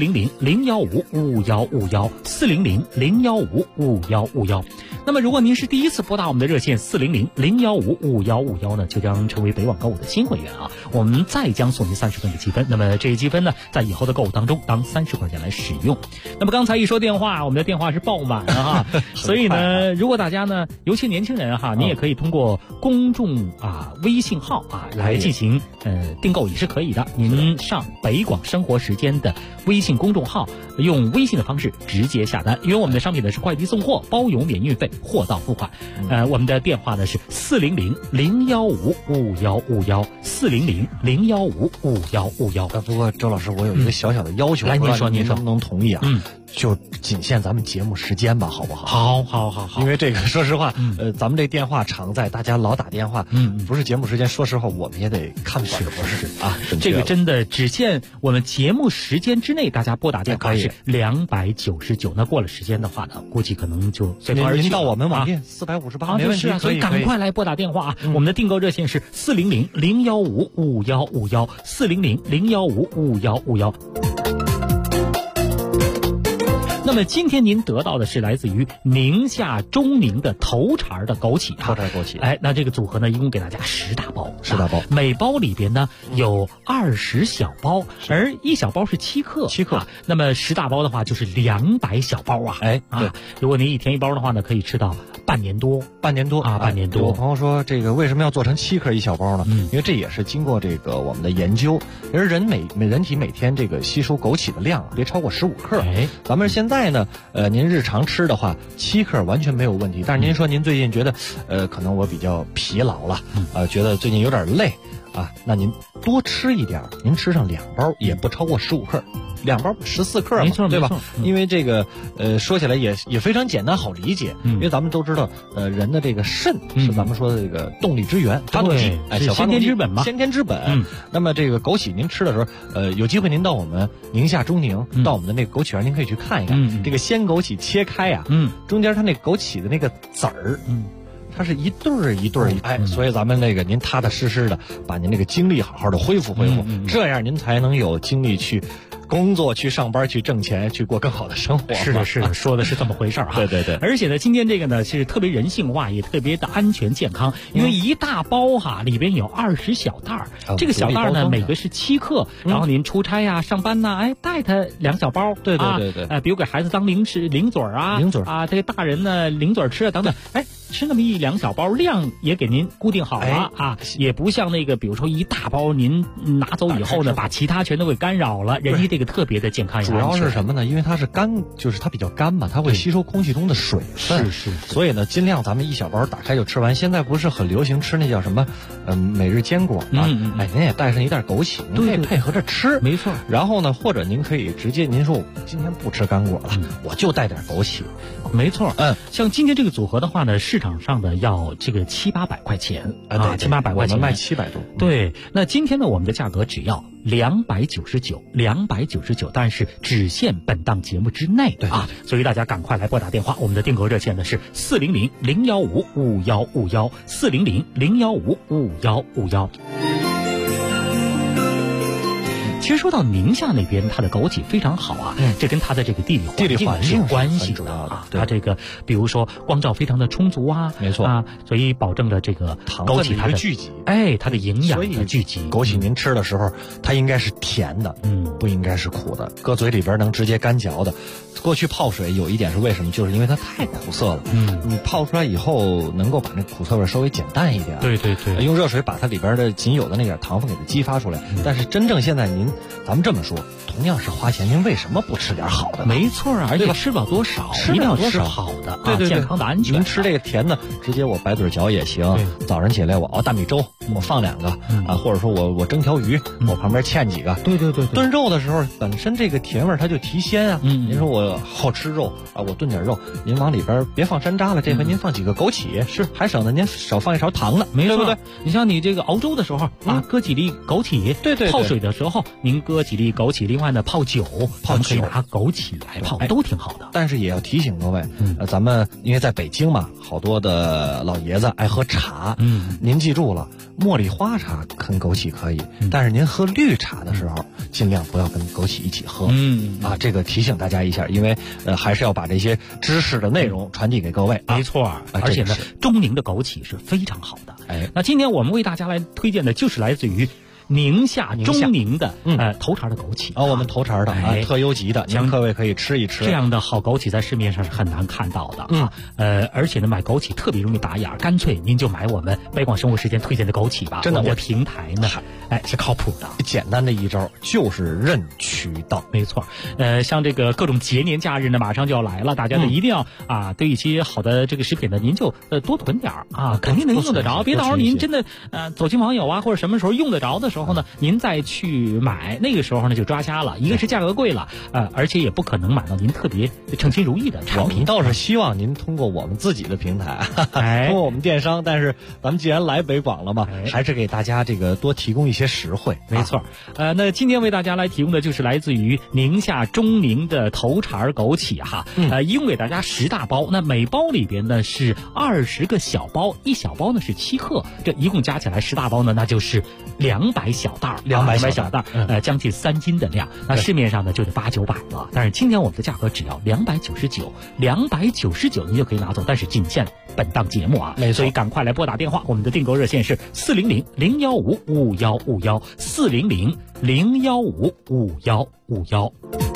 400-015-5151，400-015-5151。那么如果您是第一次拨打我们的热线400-015-5151呢，就将成为北网购物的新会员啊！我们再将送您30分的积分。那么这些积分呢，在以后的购物当中当30块钱来使用。那么刚才一说电话，我们的电话是爆满了哈。所以呢，如果大家呢，尤其年轻人哈，你也可以通过公众微信号来进行订购也是可以的。您上北广生活时间的微信公众号，用微信的方式直接下单，因为我们的商品呢是快递送货，包邮免运费，货到付款。我们的电话呢是400-015-5151，400-015-5151。 不过周老师，我有一个小小的要求， 来您说能不能同意啊？就仅限咱们节目时间吧，好不好？ 好。 因为这个，说实话，咱们这电话常在，大家老打电话，不是节目时间，说实话，我们也得看不是啊。 这个真的只限我们节目时间之内，大家拨打电话是299。那过了时间的话呢，估计可能就随风而去。 您到我们网店458，没问题。 所以赶快来拨打电话啊！我们的订购热线是400-015-5151，400-015-5151。那么今天您得到的是来自于宁夏中宁的头茬的枸杞头茬枸杞。 那这个组合呢，一共给大家10大包 ，10大包， 每包里边呢有20小包，而1小包是7克，那么10大包的话就是200小包啊。 对， 如果您一天1包的话呢，可以吃到半年多。 半年多。有朋友说这个为什么要做成7克1小包呢？因为这也是经过这个我们的研究，而人体每天这个吸收枸杞的量别超过15克。咱们现在呢，您日常吃的话7克完全没有问题。但是您说您最近觉得，可能我比较疲劳了，觉得最近有点累啊，那您多吃一点，您吃上2包也不超过15克。2包14克嘛， 没错， 对吧？因为这个说起来也非常简单好理解，因为咱们都知道，人的这个肾是咱们说的这个动力之源，发动机，小先天之本嘛， 先天之本。那么这个枸杞您吃的时候，有机会您到我们宁夏中宁，到我们的那个枸杞园，您可以去看一看，这个鲜枸杞切开呀，中间它那枸杞的那个籽儿，它是一对儿一对儿，所以咱们那个您踏踏实实的把您那个精力好好的恢复，这样您才能有精力去工作、去上班、去挣钱、去过更好的生活。 是的，说的是这么回事儿对。 而且呢，今天这个呢是特别人性化，也特别的安全健康，因为一大包里边有20小袋儿，这个小袋儿呢每个是7克，然后您出差呀、上班呐，带它2小包。 对。 比如给孩子当零嘴啊，这个大人呢零嘴吃啊等等，吃那么1-2小包，量也给您固定好了也不像那个比如说一大包您拿走以后呢，把其他全都给干扰了，人家这个特别的健康。 主要是什么呢？因为它是干，就是它比较干嘛，它会吸收空气中的水分。 是。 所以呢，尽量咱们1小包打开就吃完。现在不是很流行吃那叫什么每日坚果吗？您也带上一袋枸杞，您可以配合着吃。 没错。 然后呢，或者您可以直接您说我今天不吃干果了，我就带点枸杞。 没错。像今天这个组合的话呢，市场上的要这个700-800块钱700-800块钱， 我们卖700多。 对，那今天呢，我们的价格只要299，但是只限本档节目之内所以大家赶快来拨打电话，我们的订购热线呢是400-015-5151，400-015-5151。其实说到宁夏那边，它的枸杞非常好啊，这跟它的这个地理环境是有关系的它这个比如说光照非常的充足没错所以保证了这个枸杞它的聚集， 它的营养的聚集。 枸杞您吃的时候，它应该是甜的，不应该是苦的，搁嘴里边能直接干嚼的。过去泡水有一点是为什么？就是因为它太苦涩了。你泡出来以后，能够把那苦涩味稍微减淡一点。 对， 用热水把它里边的仅有的那点糖分给它激发出来。但是真正现在咱们这么说，同样是花钱，您为什么不吃点好的？ 没错而且吃不了多少，一定要吃好的， 对， 健康的安全。 您吃这个甜的，直接我白嘴嚼也行。早上起来我熬大米粥， 我放2个啊，或者说我蒸条鱼，我旁边芡几个。 对。 炖肉的时候，本身这个甜味它就提鲜啊。您说我好吃肉啊，我炖点肉，您往里边别放山楂了，这回您放几个枸杞，是还省得您少放一勺糖呢， 没错， 对不对？ 你像你这个熬粥的时候啊，搁几粒枸杞， 对， 泡水的时候您搁几粒枸杞，另外呢泡酒可以拿枸杞来泡，都挺好的。 但是也要提醒各位，咱们因为在北京嘛，好多的老爷子爱喝茶，您记住了，茉莉花茶跟枸杞可以，但是您喝绿茶的时候，尽量不要跟枸杞一起喝。这个提醒大家一下，因为还是要把这些知识的内容传递给各位。 没错，而且呢，中宁的枸杞是非常好的。那今天我们为大家来推荐的就是来自于宁夏中宁的头茬的枸杞我们头茬的特优级的，您各位可以吃一吃。 这样的好枸杞在市面上是很难看到的而且呢，买枸杞特别容易打眼，干脆您就买我们北广生活时间推荐的枸杞吧。 真的， 我的平台呢，是靠谱的。 简单的一招就是认渠道， 没错。像这个各种节年假日呢，马上就要来了，大家呢一定要对一些好的这个食品呢，您就多囤点肯定能用得着。别到时候您真的走亲访友啊，或者什么时候用得着的时候呢，您再去买，那个时候呢就抓瞎了。一个是价格贵了，而且也不可能买到您特别称心如意的产品。 我们倒是希望您通过我们自己的平台，通过我们电商，但是咱们既然来北广了嘛，还是给大家这个多提供一些实惠。 没错。那今天为大家来提供的就是来自于宁夏中宁的头茬枸杞一共给大家10大包，那每包里边呢是20个小包，一小包呢是7克，这一共加起来10大包呢，那就是200小袋，200小袋，将近3斤的量。那市面上呢就得800-900了，但是今天我们的价格只要299，299您就可以拿走，但是仅限本档节目没错。 所以赶快来拨打电话，我们的订购热线是400-015-5151，400-015-5151。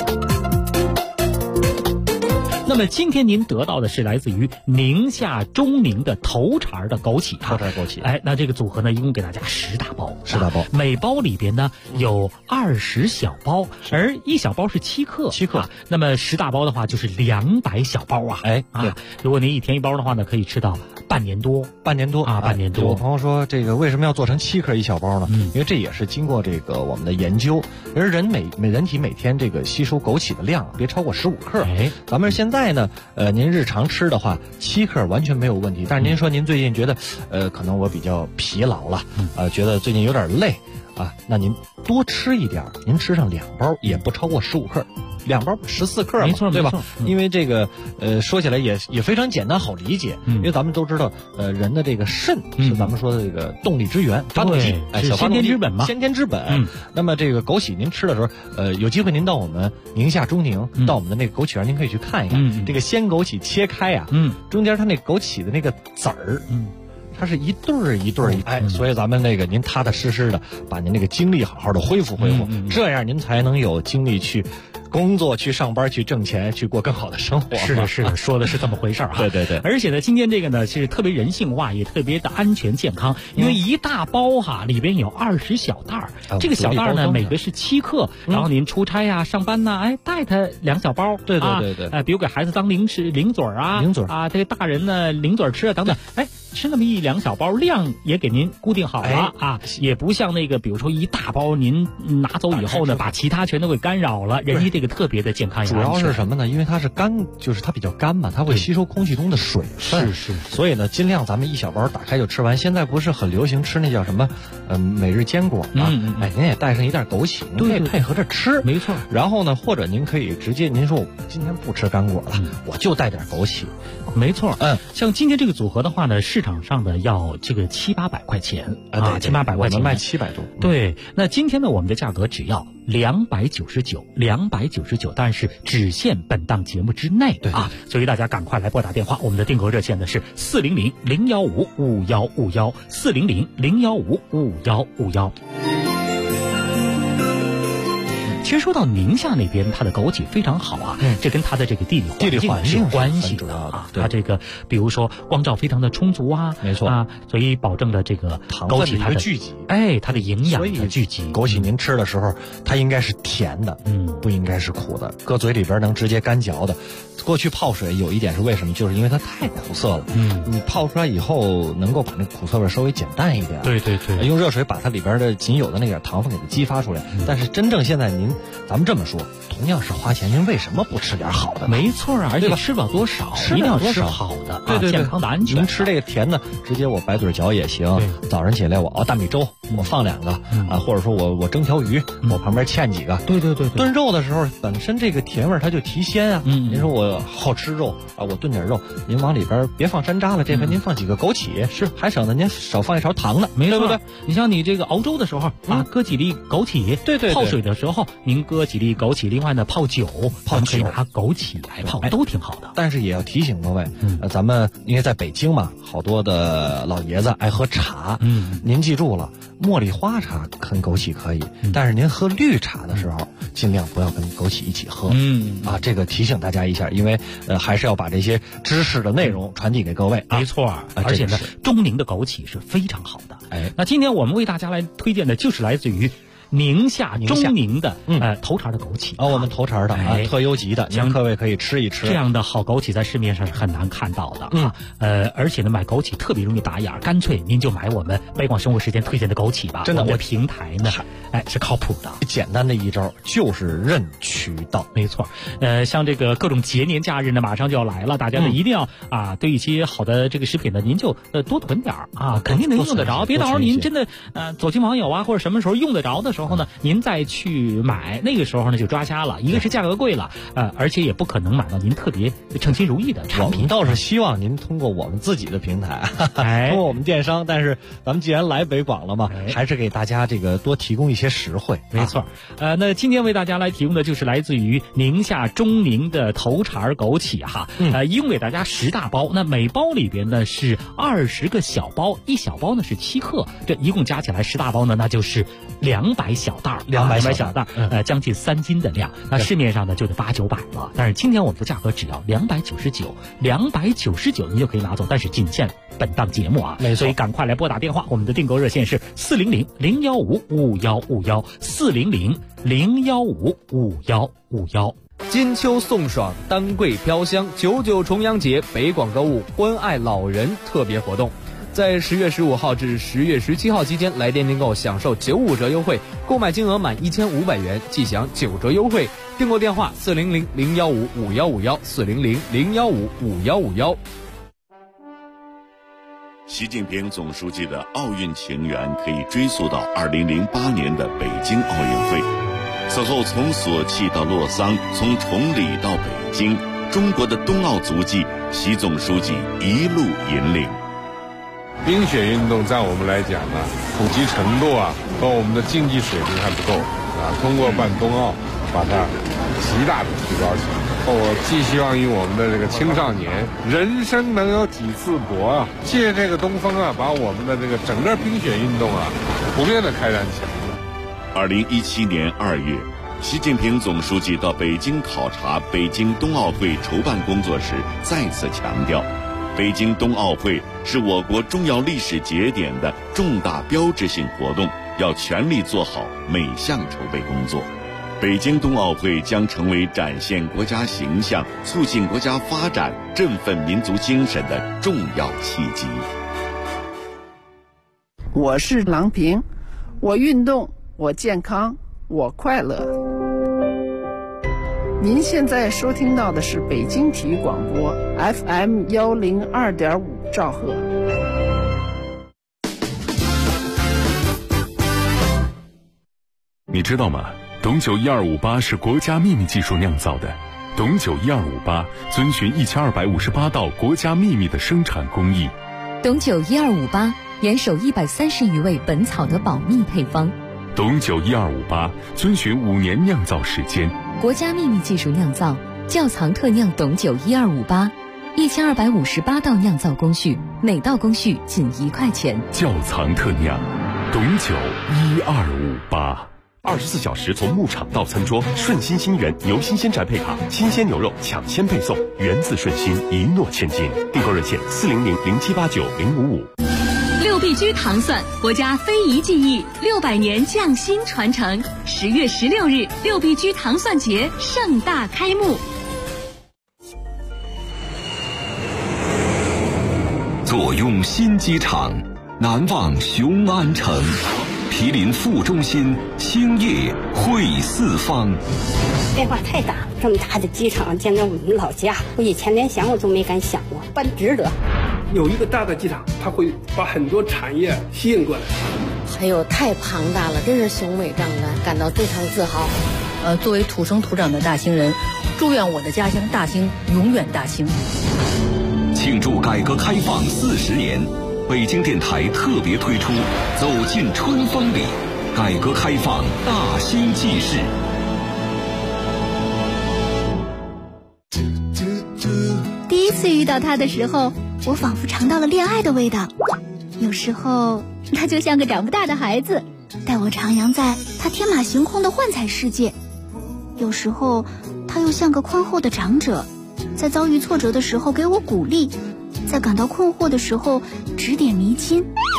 那么今天您得到的是来自于宁夏中宁的头茬的枸杞头茬枸杞。 那这个组合呢，一共给大家10大包 ，10大包， 每包里边呢有20小包，而一小包是7克，那么10大包的话就是200小包如果您一天一包的话呢，可以吃到半年多。 有朋友说这个为什么要做成7克一小包呢？因为这也是经过这个我们的研究，而人体每天这个吸收枸杞的量别超过15克。咱们现在呢，您日常吃的话7克完全没有问题。但是您说您最近觉得可能我比较疲劳了，觉得最近有点累那您多吃一点，您吃上2包也不超过15克，2包14克嘛， 没错， 对吧？因为这个说起来也非常简单好理解，因为咱们都知道人的这个肾是咱们说的这个动力之源，发动机，小发动机先天之本嘛， 先天之本。那么这个枸杞您吃的时候，有机会您到我们宁夏中宁，到我们的那个枸杞园，您可以去看一看，这个鲜枸杞切开中间它那枸杞的那个籽儿，它是一对儿一对儿所以咱们那个您踏踏实实的把您那个精力好好的恢复，这样您才能有精力去工作、去上班、去挣钱、去过更好的生活。 是的，说的是这么回事对。 而且呢，今天这个呢是特别人性化，也特别的安全健康，因为一大包里边有20小袋这个小袋呢每个是7克，然后您出差上班带它2小包， 对， 比如给孩子当零嘴这个大人呢零嘴吃等等，吃那么1-2小包，量也给您固定好了也不像那个比如说一大包您拿走以后呢，把其他全都给干扰了，人家这个特别的健康。 主要是什么呢？因为它是干，就是它比较干嘛，它会吸收空气中的水分，所以呢，尽量咱们1小包打开就吃完。现在不是很流行吃那叫什么每日坚果吗？您也带上一袋枸杞，您可以配合着吃， 没错。 然后呢，或者您可以直接您说我今天不吃干果了，我就带点枸杞， 没错。像今天这个组合的话呢，市场上的要这个700-800块钱700-800块钱， 我们卖700多。 对，那今天呢，我们的价格只要299，但是只限本档节目之内所以大家赶快来拨打电话，我们的订购热线呢是400-015-5151，400-015-5151。 其实说到宁夏那边，它的枸杞非常好啊，这跟它的这个地理环境是有关系的啊。它这个比如说光照非常的充足啊， 没错啊，所以保证了这个枸杞它的聚集， 它的营养的聚集。 枸杞您吃的时候，它应该是甜的，不应该是苦的，搁嘴里边能直接干嚼的。过去泡水有一点是为什么？就是因为它太苦涩了。你泡出来以后能够把那苦涩味稍微减淡一点。 对， 用热水把它里边的仅有的那点糖分给它激发出来。但是真正现在咱们这么说，同样是花钱，您为什么不吃点好的？ 没错啊，而且吃不了多少，一定要吃好的， 对， 健康的、安全。 您吃这个甜的，直接我白嘴嚼也行。早上起来我熬大米粥，我放2个啊，或者说我蒸条鱼，我旁边芡几个。 对。 炖肉的时候，本身这个甜味它就提鲜啊。您说我好吃肉啊，我炖点肉，您往里边别放山楂了，这回您放几个枸杞，是还省得您少放一勺糖呢， 没错， 对不对？ 你像你这个熬粥的时候啊，搁几粒枸杞， 对， 泡水的时候您搁几粒枸杞，另外呢泡酒可以拿枸杞来泡，都挺好的。 但是也要提醒各位，咱们因为在北京嘛，好多的老爷子爱喝茶，您记住了，茉莉花茶跟枸杞可以，但是您喝绿茶的时候，尽量不要跟枸杞一起喝。这个提醒大家一下，因为还是要把这些知识的内容传递给各位。 没错，而且呢，中宁的枸杞是非常好的。那今天我们为大家来推荐的就是来自于宁夏中宁的头茬的枸杞我们头茬的特优级的，您各位可以吃一吃。 这样的好枸杞在市面上是很难看到的而且呢，买枸杞特别容易打眼，干脆您就买我们北广生活时间推荐的枸杞吧。 真的， 我平台呢是靠谱的。 简单的一招就是认渠道。 没错，像这个各种节年假日呢马上就要来了，大家呢一定要对一些好的这个食品呢，您就多囤点肯定能用得着，别到时候您真的走亲访友啊，或者什么时候用得着的时候呢，您再去买，那个时候呢就抓瞎了。一个是价格贵了，而且也不可能买到您特别称心如意的产品。 我们倒是希望您通过我们自己的平台，通过我们电商，但是咱们既然来北广了嘛，还是给大家这个多提供一些实惠。 没错，那今天为大家来提供的就是来自于宁夏中宁的头茬枸杞一共给大家10大包，那每包里边呢是20个小包，一小包呢是7克，这一共加起来10大包呢，那就是200小袋，200小袋，将近3斤的量。那市面上呢就得800、900了，但是今天我们的价格只要299，299您就可以拿走，但是仅限本档节目没错， 所以赶快来拨打电话，我们的订购热线是400-015-5151，400-015-5151。 金秋送爽，丹桂飘香，99重阳节北广购物关爱老人特别活动，在10月15号至10月17号期间，来电订购享受95折优惠，购买金额满1500元即享9折优惠。订购电话400-015-5151，400-015-5151。 习近平总书记的奥运情缘可以追溯到2008年的北京奥运会。此后从索契到洛桑，从崇礼到北京，中国的冬奥足迹，习总书记一路引领。 冰雪运动在我们来讲呢，普及程度和我们的竞技水平还不够通过办冬奥，把它极大的提高起来。我寄希望于我们的这个青少年，人生能有几次搏借这个东风把我们的这个整个冰雪运动普遍的开展起来。 2017年2月，习近平总书记到北京考察北京冬奥会筹办工作时，再次强调，北京冬奥会是我国重要历史节点的重大标志性活动，要全力做好每项筹备工作。北京冬奥会将成为展现国家形象、促进国家发展、振奋民族精神的重要契机。 我是郎平，我运动，我健康，我快乐。您现在收听到的是北京体育广播 FM 102.5兆赫。 你知道吗？董酒1258是国家秘密技术酿造的。董酒1258遵循1258道国家秘密的生产工艺。 董酒1258严守130余味本草的保密配方。 董酒1258遵循5年酿造时间， 国家秘密技术酿造，窖藏特酿董酒1258，1258道酿造工序，每道工序仅1块钱。 窖藏特酿，董酒1258。 24小时从牧场到餐桌，顺心心源牛新鲜宅配卡，新鲜牛肉抢先配送，源自顺心，一诺千金。订购热线40007890555。 六必居糖蒜，国家非遗技艺600年匠心传承。10月16日，六必居糖蒜节盛大开幕。 坐拥新机场，难忘雄安城。毗邻副中心，兴业汇四方。 变化太大，这么大的机场建在我们老家，我以前连想我都没敢想过，办值得。 有一个大的机场，它会把很多产业吸引过来。 哎呦，太庞大了，真是雄伟壮观，感到非常自豪。 作为土生土长的大兴人，祝愿我的家乡大兴永远大兴。 庆祝改革开放40年。北京电台特别推出《走进春风里》，改革开放大兴纪事。 第一次遇到他的时候，我仿佛尝到了恋爱的味道。有时候他就像个长不大的孩子，带我徜徉在他天马行空的幻彩世界；有时候他又像个宽厚的长者，在遭遇挫折的时候给我鼓励，在感到困惑的时候指点迷津。